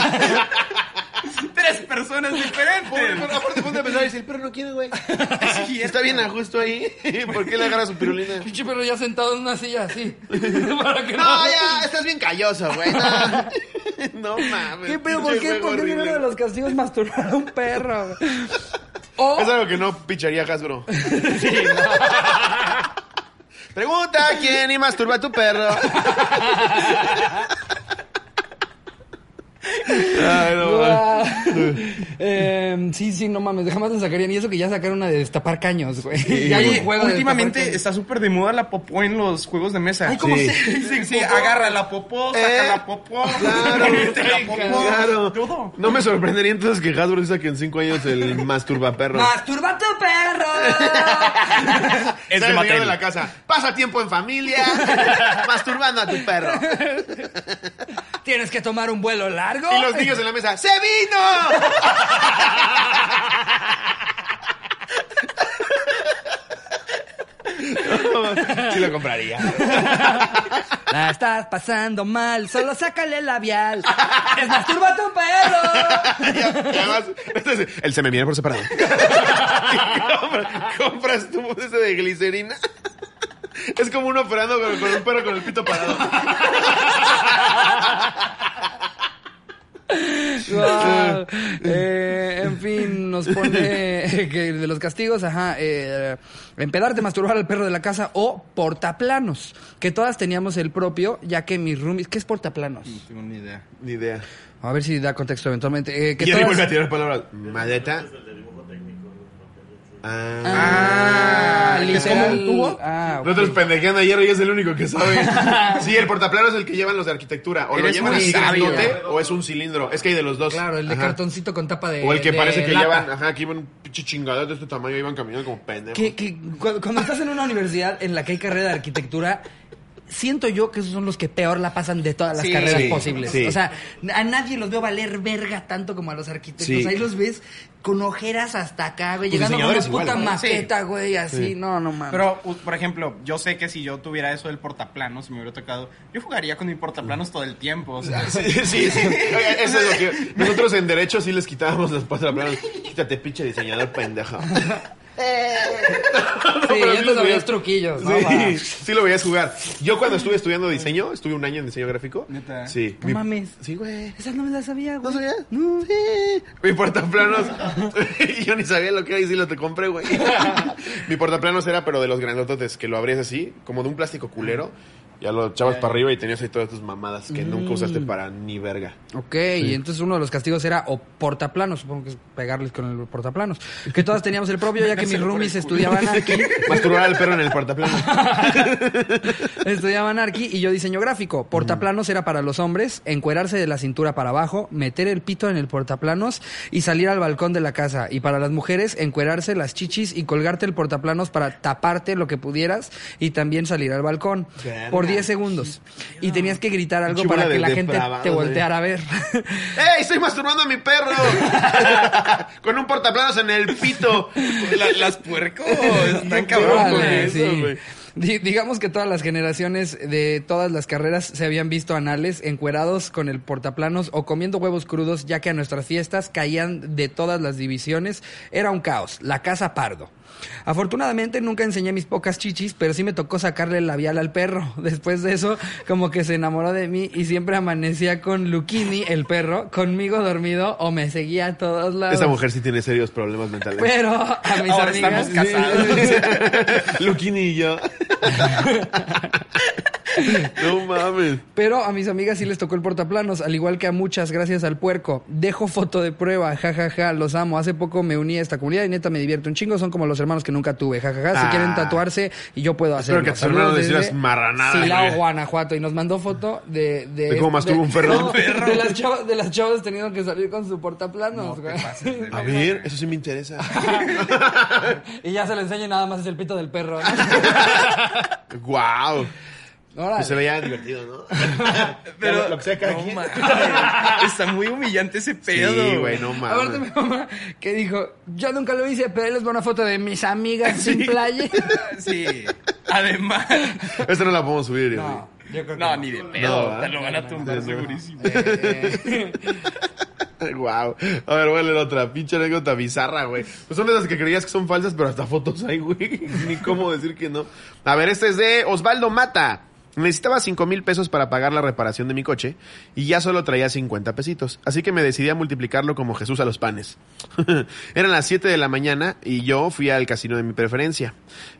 S3: 3 personas diferentes.
S2: Pobre perro, aparte ponte a pensar y dice, el perro no quiere, güey.
S3: Sí,
S2: Está bien a justo ahí. ¿Por qué le agarra su pirulina?
S1: Pinche perro ya sentado en una silla así. Para que
S2: No, ya, estás bien calloso, güey. No, no mames.
S1: ¿Qué pedo? ¿Por
S2: pinche
S1: qué?
S2: juego
S1: ¿Por qué
S2: horrible.
S1: uno de los castigos masturbar a un perro? O...
S2: Es algo que no picharía Hasbro. Pregunta, ¿quién y masturba a tu perro? Ay, no,
S1: Guau. Sí, no mames, jamás la sacarían. Y eso que ya sacaron una de destapar caños, güey. Y hay
S2: güey.
S1: un juego de
S3: Últimamente
S1: destapar
S3: está súper de moda la popó en los juegos de mesa.
S1: Ay, ¿cómo
S2: Sí.
S1: se
S3: Sí, sí, agarra la popó, saca la popó.
S2: Claro,
S3: mete la popó.
S2: claro.
S3: Todo.
S2: No me sorprendería entonces que Hasbro saque en 5 años el masturbaperro.
S1: ¡Masturba a tu perro!
S3: Es
S2: Sale
S3: de
S2: el señor
S3: Mattel.
S2: de la casa. Pasa tiempo en familia, masturbando a tu perro.
S1: ¿Tienes que tomar un vuelo largo?
S2: Y los niños en la mesa, ¡se vino! Sí lo compraría.
S1: La estás pasando mal, solo sácale el labial. ¡Es masturba a tu perro!
S2: Y además, entonces, él se me viene por separado. Y compras tu ese de glicerina. Es como uno operando con un perro con el pito parado.
S1: Guau. En fin, nos pone que de los castigos, empedarte, masturbar al perro de la casa o portaplanos, que todas teníamos el propio, ya que mis roomies... ¿Qué es portaplanos?
S3: No tengo ni idea.
S2: Ni idea.
S1: A ver si da contexto eventualmente. Que
S2: Y ahí
S1: todas-
S2: vuelve a tirar palabras. Maleta.
S1: literal.
S3: ¿es como un tubo?
S1: Ah, ok.
S2: Nosotros pendejeando ayer y es el único que sabe. Sí, el portaplano es el que llevan los de arquitectura. O lo
S3: Eres
S2: llevan
S3: muy
S2: así
S3: sabio.
S2: grandote o es un cilindro. Es que hay de los dos.
S1: Claro, el de
S2: Ajá.
S1: cartoncito con tapa de
S2: O el que
S1: de
S2: parece que
S1: lata.
S2: llevan, ajá, que iban un pinche chingada de este tamaño, iban caminando como pendejos.
S1: Que cuando estás en una universidad en la que hay carrera de arquitectura, siento yo que esos son los que peor la pasan de todas las
S3: Sí,
S1: carreras
S2: sí,
S1: posibles.
S2: sí.
S1: O sea, a nadie los veo valer verga tanto como a los arquitectos.
S2: Sí.
S1: Ahí los ves con ojeras hasta acá, güey,
S2: Los
S1: llegando con una
S2: diseñadores
S1: puta
S2: igual, ¿no?
S1: maqueta, güey, así. No mames.
S3: Pero, por ejemplo, yo sé que si yo tuviera eso del portaplanos, si me hubiera tocado, yo jugaría con mi portaplanos todo el tiempo. O sea,
S2: Sí. Oye, eso es lo que... Nosotros en derecho sí les quitábamos los portaplanos. Quítate, pinche diseñador pendejo.
S1: sí,
S2: pero sí
S1: estos
S2: los
S1: habías
S2: veías.
S1: truquillos, ¿no? Va.
S2: Sí, sí lo veías jugar. Yo cuando estuve estudiando diseño, estuve un año en diseño gráfico.
S3: ¿Neta?
S2: Sí.
S1: No mames.
S2: Sí, güey.
S1: Esas no me las sabía, güey.
S2: ¿No sabías?
S1: No.
S2: Sí. Mi portaplanos. Yo ni sabía lo que era y sí lo te compré, güey. Mi portaplanos era, pero de los grandototes, que lo abrías así, como de un plástico culero. Ya lo echabas para arriba y tenías ahí todas tus mamadas que nunca usaste para ni verga.
S1: Mm.
S2: Y todas tus mamadas que nunca usaste para ni verga.
S1: Ok, y entonces uno de los castigos era o portaplanos, supongo que es pegarles con el portaplanos. Que todas teníamos el propio, ya que mis roomies estudiaban aquí.
S2: Masturbar al perro en el portaplano.
S1: Estudiaban Arqui y yo diseño gráfico. Portaplanos era para los hombres, encuerarse de la cintura para abajo, meter el pito en el portaplanos y salir al balcón de la casa. Y para las mujeres, encuerarse las chichis y colgarte el portaplanos para taparte lo que pudieras y también salir al balcón.
S2: Verga.
S1: Por 10 segundos. Y tenías que gritar algo
S2: Pinche
S1: para
S2: bola
S1: que
S2: de
S1: la gente
S2: depravados,
S1: te volteara a ver.
S2: ¡Ey, estoy masturbando a mi perro! Con un portaplanos en el pito.
S3: Las puercos. Están cabrón con
S1: Órale,
S3: eso,
S1: sí.
S3: güey.
S1: Digamos que todas las generaciones de todas las carreras se habían visto anales encuerados con el portaplanos o comiendo huevos crudos, ya que a nuestras fiestas caían de todas las divisiones. Era un caos, la casa Pardo. Afortunadamente nunca enseñé mis pocas chichis, pero sí me tocó sacarle el labial al perro. Después de eso, como que se enamoró de mí y siempre amanecía con Luchini, el perro, conmigo dormido o me seguía a todos lados.
S2: Esa mujer sí tiene serios problemas mentales.
S1: Pero a mis
S3: Ahora
S1: amigas...
S3: estamos casados.
S2: Luquini y yo. No mames.
S1: Pero a mis amigas sí les tocó el portaplanos, al igual que a muchas, gracias al puerco. Dejo foto de prueba, jajaja, los amo. Hace poco me uní a esta comunidad y neta me divierte un chingo. Son como los hermanos que nunca tuve, jajaja. Si quieren tatuarse y yo puedo hacerlo.
S2: Espero que tus hermanos les digas marranadas,
S1: Silao,
S2: güey.
S1: Guanajuato. Y nos mandó foto
S2: ¿De cómo masturba un perro?
S1: No, de las chavas teniendo que salir con su portaplanos, güey.
S2: A ver, eso sí me interesa.
S1: Y ya se lo enseña y nada más es el pito del perro, ¿no?
S2: Guau.
S1: Órale.
S2: Pues se veía divertido, ¿no?
S3: Pero
S2: lo que sea cada
S3: no
S2: quien.
S3: mames, está muy humillante ese pedo.
S2: Sí, güey, no
S1: Aparte mi
S2: mames.
S1: mamá que dijo, yo nunca lo hice, pero ahí les va una foto de mis amigas sin playa.
S3: Sí. Además.
S2: Esta no la podemos subir, güey.
S1: No, yo creo que
S3: No, ni de pedo.
S2: No,
S3: Te lo van a tumbar
S2: no.
S3: segurísimo.
S2: Guau. A ver, voy a leer otra. Pinche anécdota bizarra, güey. Pues son de esas que creías que son falsas, pero hasta fotos hay, güey. Ni cómo decir que no. A ver, este es de Osvaldo Mata. Necesitaba 5,000 pesos para pagar la reparación de mi coche y ya solo traía 50 pesitos. Así que me decidí a multiplicarlo como Jesús a los panes. Eran las 7 de la mañana y yo fui al casino de mi preferencia.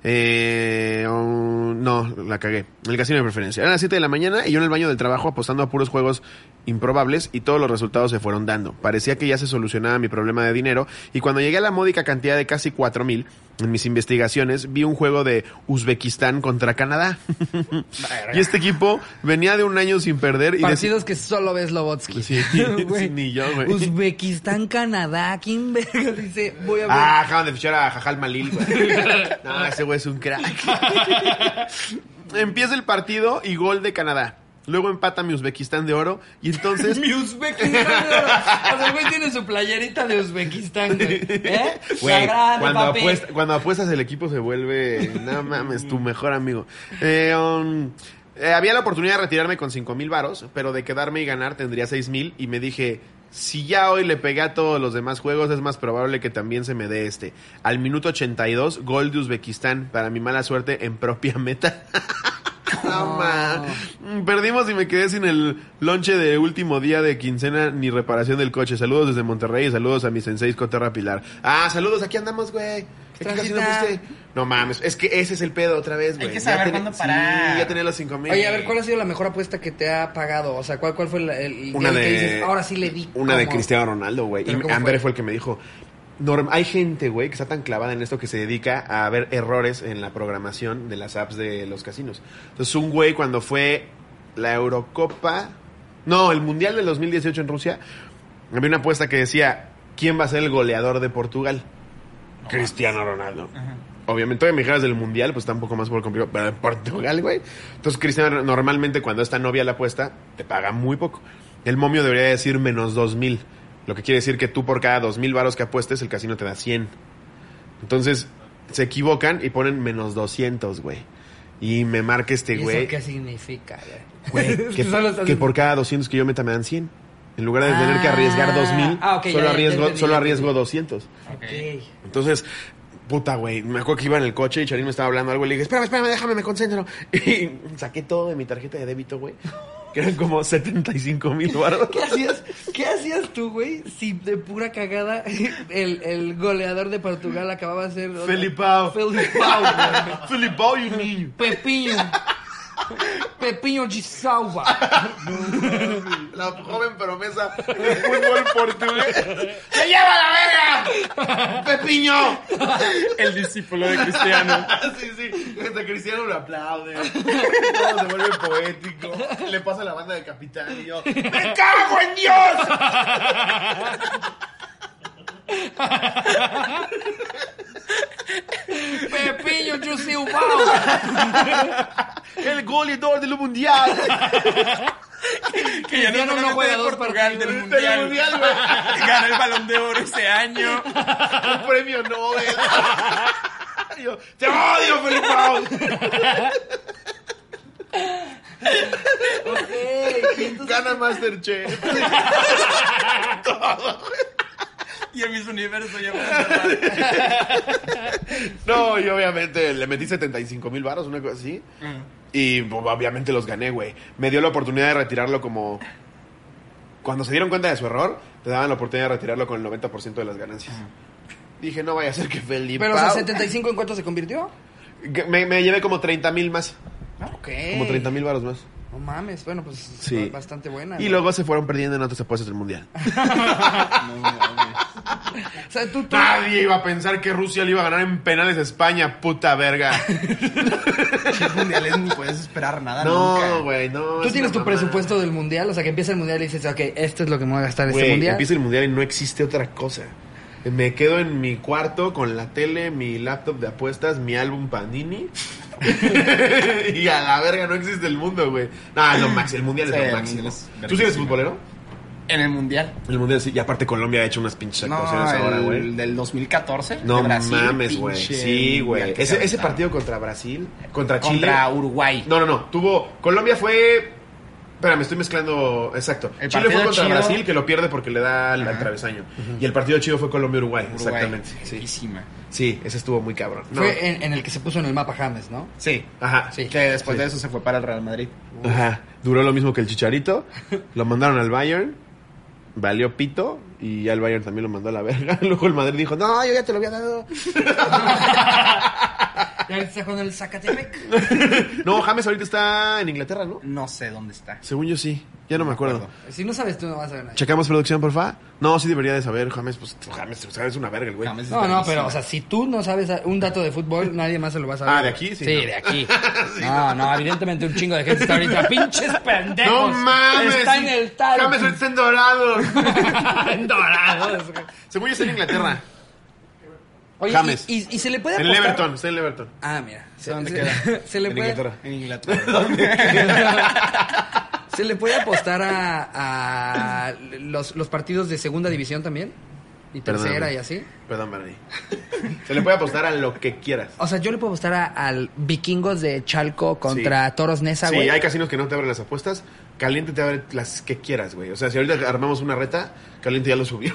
S2: No, la cagué. El casino de mi preferencia. Eran las 7 de la mañana y yo en el baño del trabajo apostando a puros juegos improbables y todos los resultados se fueron dando. Parecía que ya se solucionaba mi problema de dinero y cuando llegué a la módica cantidad de casi 4,000, en mis investigaciones vi un juego de Uzbekistán contra Canadá. Y este equipo venía de un año sin perder. Y
S1: Partidos que solo ves Lobotsky.
S2: Sí,
S1: Güey.
S2: ni yo, güey.
S1: Uzbekistán, Canadá. ¿Quién verga dice? Voy a ver.
S2: Acaban de fichar a Jajal Malil, güey. No, ese güey es un crack. Empieza el partido y gol de Canadá. Luego empata mi Uzbekistán de oro y entonces...
S1: Mi Uzbekistán. O sea, el güey tiene su playerita de Uzbekistán, güey. ¿Eh?
S2: Güey,
S1: Sagrado, papi.
S2: cuando apuestas el equipo se vuelve, no mames, tu mejor amigo. Había la oportunidad de retirarme con 5,000 varos, pero de quedarme y ganar tendría 6,000 y me dije, si ya hoy le pegué a todos los demás juegos, es más probable que también se me dé este. Al minuto 82, gol de Uzbekistán, para mi mala suerte, en propia meta. No, ma. Perdimos y me quedé sin el lonche de último día de quincena ni reparación del coche. Saludos desde Monterrey y saludos a mi sensei Coterra Pilar. Ah, saludos, aquí andamos, güey. ¿Qué casi no fuiste? No mames, es que ese es el pedo otra vez, güey.
S3: Hay que saber cuándo parar.
S2: Sí, ya tenía los 5,000.
S1: Oye, a ver, ¿cuál ha sido la mejor apuesta que te ha pagado? O sea, ¿cuál fue el
S2: Una
S1: día
S2: de...
S1: que dices, ahora sí le di?
S2: Una de
S1: ¿Cómo?
S2: Cristiano Ronaldo, güey.
S1: ¿Pero
S2: Y
S1: cómo
S2: André
S1: fue?
S2: fue el que me dijo... Hay gente, güey, que está tan clavada en esto que se dedica a ver errores en la programación de las apps de los casinos. Entonces, un güey cuando fue la Eurocopa... No, el Mundial del 2018 en Rusia, había una apuesta que decía, ¿quién va a ser el goleador de Portugal? Cristiano Ronaldo.
S3: Ajá.
S2: Obviamente, todavía me dijeras del Mundial, pues está un poco más por complicado. Pero en Portugal, güey. Entonces, Cristiano, normalmente cuando esta novia la apuesta, te paga muy poco. El momio debería decir menos 2,000. Lo que quiere decir que tú por cada 2,000 varos que apuestes, el casino te da 100. Entonces, se equivocan y ponen menos 200, güey. Y me marca este
S1: ¿Y
S2: güey.
S1: eso qué significa,
S2: Güey,
S1: Es
S2: que,
S1: solo estás-
S2: que por cada 200 que yo meta me dan 100. En lugar de tener que arriesgar 2,000,
S1: Ah, ok, ya, ya entendí,
S2: solo
S1: ya
S2: arriesgo
S1: entendí.
S2: 200.
S1: Ok.
S2: Entonces, puta, güey, me acuerdo que iba en el coche y Charín me estaba hablando algo y le dije, espérame, déjame, me concentro. Y saqué todo de mi tarjeta de débito, güey, que eran como 75,000 baros.
S1: ¿Qué hacías tú, güey, si de pura cagada el goleador de Portugal acababa de ser...
S2: Felipao.
S1: Felipao, güey.
S2: Felipao y un niño.
S1: Pepinho. Pepiño Gisauba.
S2: La joven promesa del fútbol portugués. ¡Se lleva la verga! ¡Pepiño!
S3: El discípulo de Cristiano.
S2: Sí. Hasta Cristiano lo aplaude. Todo se vuelve poético. Le pasa la banda de capitán y yo. ¡Me cago en Dios!
S1: Pepiño Gisauba.
S2: El goleador del mundial.
S3: Que ya no
S1: no juega
S3: de
S1: dos
S3: Portugal del
S2: Del
S3: mundial.
S2: mundial, güey.
S3: Ganó el Balón de Oro ese año.
S2: Un premio Nobel. Y yo, ¡te odio, Felipao! Gana Masterchef.
S3: Y el Miss Universo ya
S2: No, y obviamente le metí 75,000 varos, una cosa así. Y obviamente los gané, güey. Me dio la oportunidad de retirarlo como... Cuando se dieron cuenta de su error, te daban la oportunidad de retirarlo con el 90% de las ganancias. Dije, no vaya a ser que Felipe...
S1: Pero, o sea, 75 en cuánto se convirtió.
S2: Me llevé como 30,000 más.
S1: Ok.
S2: Como 30,000 varos más.
S1: No mames, bueno, pues
S2: Sí.
S1: bastante buena.
S2: Y
S1: ¿no?
S2: luego se fueron perdiendo en otras apuestas del mundial.
S1: O sea, tú...
S2: Nadie iba a pensar que Rusia le iba a ganar en penales a España, puta verga.
S3: Los mundiales ni puedes esperar nada
S2: No,
S3: nunca.
S2: güey, no.
S1: ¿Tú
S2: es
S1: tienes
S2: una
S1: tu
S2: mamada.
S1: presupuesto del mundial? O sea, que empieza el mundial y dices, ok, esto es lo que me voy a gastar este
S2: Güey,
S1: mundial.
S2: empieza el mundial y no existe otra cosa. Me quedo en mi cuarto con la tele, mi laptop de apuestas, mi álbum Panini. Y a la verga no existe el mundo, güey. No, es lo máximo. El mundial
S3: Sí,
S2: es
S3: el
S2: lo máximo.
S3: mundial es
S2: ¿Tú sí eres
S3: verguísima.
S2: futbolero?
S3: En el mundial.
S2: El mundial sí. Y aparte Colombia ha hecho unas pinches
S3: No,
S2: actuaciones ahora, güey.
S3: el del 2014.
S2: No
S3: de Brasil,
S2: mames, güey.
S3: pinche
S2: Sí, güey.
S3: mundial que se
S2: Ese
S3: aventaron.
S2: partido contra Brasil, contra Chile.
S3: Contra Uruguay.
S2: No. Colombia fue. Espera, me estoy mezclando. Exacto.
S3: El
S2: Chile fue
S3: partido
S2: contra
S3: chido.
S2: Brasil, que lo pierde porque le da al
S3: Ajá.
S2: travesaño. Y el partido chido fue Colombia-Uruguay. Exactamente. Sí.
S3: Verguísima.
S2: Sí, ese estuvo muy cabrón. No.
S1: Fue en el que se puso en el mapa James, ¿no?
S3: Sí.
S2: Ajá.
S1: Sí.
S3: Que después de eso se fue para el Real Madrid.
S2: Ajá. Duró lo mismo que el Chicharito. Lo mandaron al Bayern. Valió pito. Y ya el Bayern también lo mandó a la verga. Luego el Madrid dijo: no, yo ya te lo había dado.
S1: Y ahorita está jugando el Zacatepec.
S2: No, James ahorita está en Inglaterra, ¿no?
S3: No sé dónde está.
S2: Según yo sí. Ya no me acuerdo.
S1: Si no sabes, tú no vas a ver nada.
S2: ¿Checamos producción, porfa? No, sí debería de saber. James, pues James, es una verga el güey.
S3: James es
S1: No,
S3: verguísima.
S1: pero, o sea, si tú no sabes un dato de fútbol, nadie más se lo va a saber.
S2: Ah, ¿de aquí? Sí,
S1: Sí,
S2: no.
S1: de aquí. No, evidentemente un chingo de gente está ahorita. ¡Pinches pendejos!
S2: ¡No mames!
S1: Está
S2: sí.
S1: en el tal.
S2: James ahorita está en Dorados.
S1: En Dorados.
S2: Según yo está en Inglaterra.
S1: Oye,
S2: James.
S1: y se le puede
S2: En el
S1: apostar...
S2: Everton, está en el Everton.
S1: Ah, mira.
S3: ¿Dónde queda?
S1: Se le
S2: En
S1: puede...
S2: Inglaterra.
S3: En Inglaterra.
S1: ¿Se le puede apostar a los partidos de segunda división también? Y tercera
S2: Perdóname.
S1: y así.
S2: Perdón, Bernie. Se le puede apostar a lo que quieras.
S1: O sea, yo le puedo apostar al Vikingos de Chalco contra Toros Nesa,
S2: Sí,
S1: güey.
S2: hay casinos que no te abren las apuestas. Caliente te abre las que quieras, güey. O sea, si ahorita armamos una reta, Caliente ya lo subió.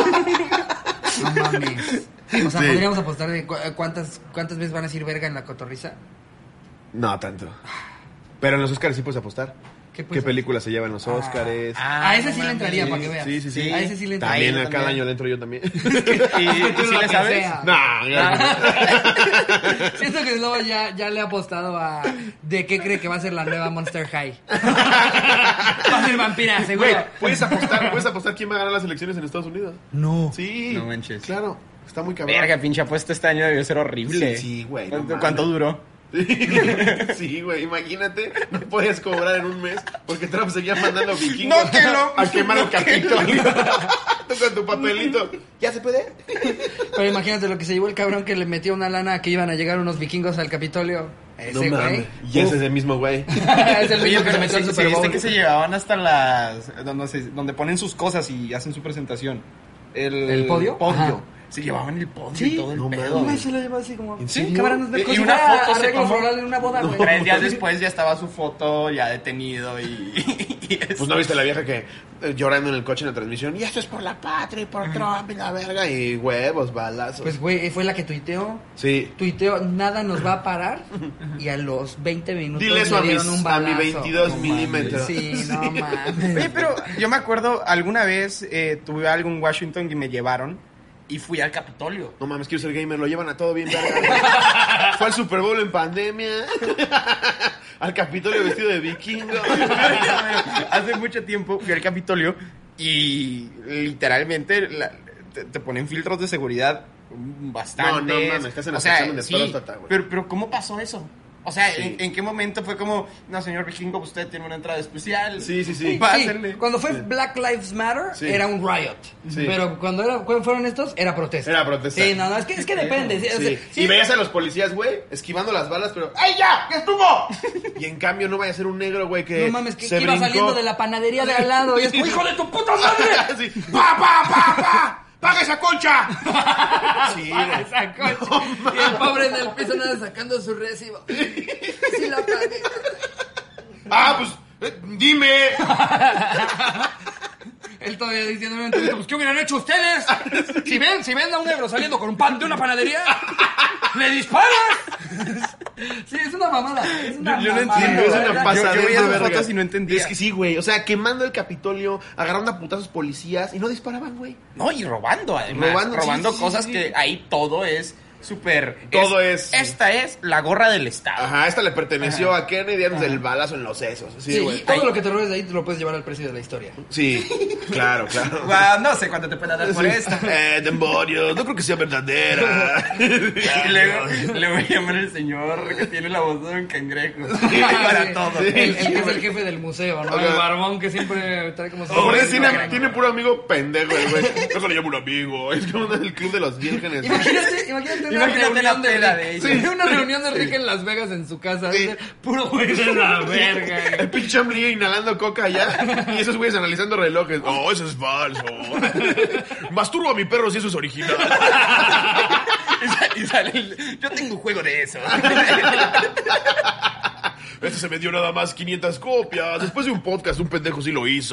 S1: No mames. O sea,
S2: Sí.
S1: podríamos apostar de cuántas veces van a decir verga en la cotorriza.
S2: No tanto. Pero en los Oscars sí puedes apostar.
S1: ¿Qué
S2: ¿Qué,
S1: puedes
S2: películas se llevan los Oscars?
S1: A ese sí le entraría, para que veas.
S2: Sí, sí, sí.
S1: A ese sí le
S2: También
S1: entraría.
S2: a cada año le entro yo también.
S3: ¿Y si le sabes?
S1: Sea.
S2: No, ya.
S1: Siento que Slobo ya le ha apostado a de qué cree que va a ser la nueva Monster High. Va a ser vampira, seguro.
S2: Güey, puedes apostar quién va a ganar las elecciones en Estados Unidos.
S1: No.
S2: Sí.
S3: No manches.
S2: Claro, está muy cabrón.
S3: Verga, pinche apuesta este año debió ser horrible.
S2: Sí, güey, no
S3: ¿Cuánto
S2: mames.
S3: duró?
S2: Sí, güey, imagínate, no podías cobrar en un mes porque Trump seguía mandando vikingos
S3: No, que no.
S2: a quemar el
S3: No, que
S2: Capitolio. Tú con tu papelito. ¿Ya se puede?
S1: Pero imagínate lo que se llevó el cabrón que le metió una lana a que iban a llegar unos vikingos al Capitolio. Ese güey.
S2: Y ese es el mismo güey.
S1: Es el mismo que se metió al Super Bowl.
S3: que se llevaban hasta las... Donde ponen sus cosas y hacen su presentación.
S1: ¿El podio? Ajá.
S3: Se llevaban el podio
S1: Sí,
S3: y todo el
S2: no
S3: pedo.
S2: mames.
S1: Un
S3: güey.
S1: güey se lo llevó así como...
S2: ¿En
S1: Sí,
S2: serio?
S1: cabrón,
S3: Y una foto se
S1: arreglos
S3: tomó.
S1: florales en una boda, güey.
S3: 3 días después ya estaba su foto ya detenido y
S2: Pues no viste la vieja que llorando en el coche en la transmisión. Y esto es por la patria y por Trump y la verga. Y huevos, balazos.
S1: Pues, güey, fue la que tuiteó.
S2: sí.
S1: Tuiteó, nada nos va a parar. Y a los 20 minutos
S2: Dile eso
S1: le
S2: a,
S1: dieron un
S2: a mi
S1: balazo.
S2: 22
S3: No
S2: milímetros.
S1: Sí, no mames.
S3: Oye, pero yo me acuerdo, alguna vez tuve algo en Washington y me llevaron y fui al Capitolio.
S2: No mames, quiero ser gamer, lo llevan a todo bien verga. Fue al Super Bowl en pandemia. al Capitolio vestido de vikingo.
S3: Hace mucho tiempo fui al Capitolio y literalmente te ponen filtros de seguridad bastante.
S2: No mames, estás en el examen de próstata, güey.
S3: Pero ¿cómo pasó eso? O sea,
S2: Sí.
S3: ¿en qué momento fue como, no, señor vikingo, usted tiene una entrada especial?
S2: Sí.
S3: Pásenle.
S1: Cuando fue Black Lives Matter,
S2: Sí.
S1: era un riot.
S2: Sí.
S1: Pero cuando fueron estos, era protesta.
S2: Era protesta.
S1: Sí, no, es que depende. Sí, o sea,
S2: Sí.
S1: sí.
S2: Y veías a los policías, güey, esquivando las balas, pero ¡ay, ya! ¡Ya estuvo! Y en cambio no vaya a ser un negro, güey, que
S1: No mames, que
S2: se
S1: iba
S2: brincó.
S1: saliendo de la panadería de al lado. Y es como, ¡hijo de tu puta madre!
S2: Sí. ¡Pa! ¡Paga esa concha! Sí,
S1: Paga esa coche. Y el pobre en el piso nada sacando su recibo. Sí la pagué.
S2: Pues, dime.
S1: Él todavía diciéndome, pues, ¿qué hubieran hecho ustedes? Si ven a un negro saliendo con un pan de una panadería, ¡le disparas! Sí, es una mamada. Es una
S3: Yo no
S1: mamada.
S3: entiendo,
S2: es una pasadera
S3: yo veía
S2: de
S3: esas
S2: verga.
S3: fotos y no entendía.
S2: Es que sí, güey. O sea, quemando el Capitolio, agarrando a putazos policías y no disparaban, güey.
S3: No, y robando además.
S2: Robando,
S3: Robando
S2: sí,
S3: cosas
S2: sí.
S3: que ahí todo es súper...
S2: Todo es-
S3: Esta es la gorra del Estado.
S2: Ajá, esta le perteneció a Kennedy antes del balazo en los sesos.
S1: Sí,
S2: Sí,
S1: y
S2: güey.
S1: todo lo que te robes de ahí te lo puedes llevar al precio de la historia.
S2: Sí, claro.
S3: Guau, no sé cuánto te pueden dar por
S2: Sí.
S3: esta.
S2: Demonios, no creo que sea verdadera.
S3: Y luego le voy a llamar al señor que tiene la voz de un cangrejo.
S1: Sí,
S3: Para todo.
S1: El que es el jefe del museo, ¿no?
S2: Ok.
S1: El barbón que siempre trae como...
S2: O por eso tiene puro amigo pendejo, el güey. Eso le llamo un amigo. Es como el club de los vírgenes.
S1: Imagínate una
S3: Imagínate
S1: reunión
S3: la
S1: de
S3: peda
S1: Rick.
S3: de
S1: Sí,
S3: ellos.
S1: una reunión de Rick en Las Vegas en su casa.
S2: Sí.
S1: Puro güey de la verga.
S2: El pinche Amblí inhalando coca allá y esos güeyes analizando relojes. Oh, eso es falso. Masturbo a mi perro si eso es original.
S3: Y sale yo tengo un juego de eso.
S2: Este se vendió nada más 500 copias. Después de un podcast, un pendejo sí lo hizo.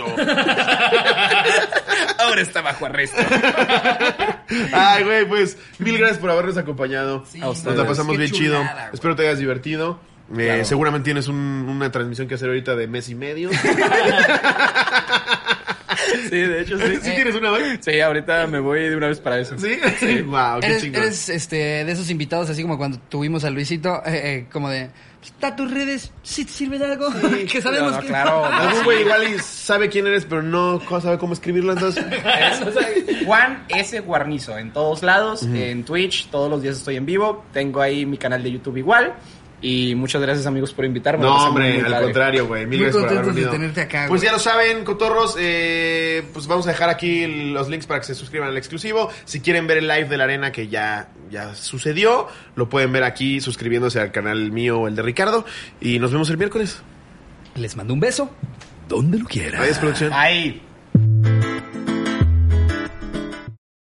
S3: Ahora está bajo arresto.
S2: Ay, güey, pues mil gracias por habernos acompañado.
S1: Sí,
S3: A
S2: Nos
S3: ustedes.
S2: la pasamos
S1: Qué
S2: bien
S1: chulada,
S2: chido.
S1: güey.
S2: Espero te hayas divertido.
S3: Claro.
S2: Seguramente tienes una transmisión que hacer ahorita de mes y medio.
S3: Sí, de hecho sí.
S2: ¿Sí tienes una vez?
S3: Sí, ahorita me voy de una vez para eso.
S2: ¿Sí? Wow, qué chingón.
S1: Eres de esos invitados, así como cuando tuvimos a Luisito, como de, ¿está tus redes? ¿Sí te sirve de algo? Que sabemos
S3: No,
S1: que...
S3: claro.
S2: Algún güey igual y sabe quién eres, pero no sabe cómo escribirlo, entonces...
S3: Juan S. Guarnizo en todos lados, en Twitch, todos los días estoy en vivo. Tengo ahí mi canal de YouTube igual. Y muchas gracias, amigos, por invitarme. La
S2: No,
S3: pasé
S2: hombre,
S3: muy
S2: al
S3: padre.
S2: contrario, güey. Mil
S1: Muy
S2: gracias por haber
S1: contentos de
S2: venido.
S1: tenerte acá,
S2: Pues
S1: güey.
S2: ya lo saben, cotorros. Pues vamos a dejar aquí los links para que se suscriban al exclusivo. Si quieren ver el live de la arena que ya sucedió, lo pueden ver aquí suscribiéndose al canal mío o el de Ricardo. Y nos vemos el miércoles.
S1: Les mando un beso, donde lo quiera.
S2: Adiós, producción.
S3: Ahí.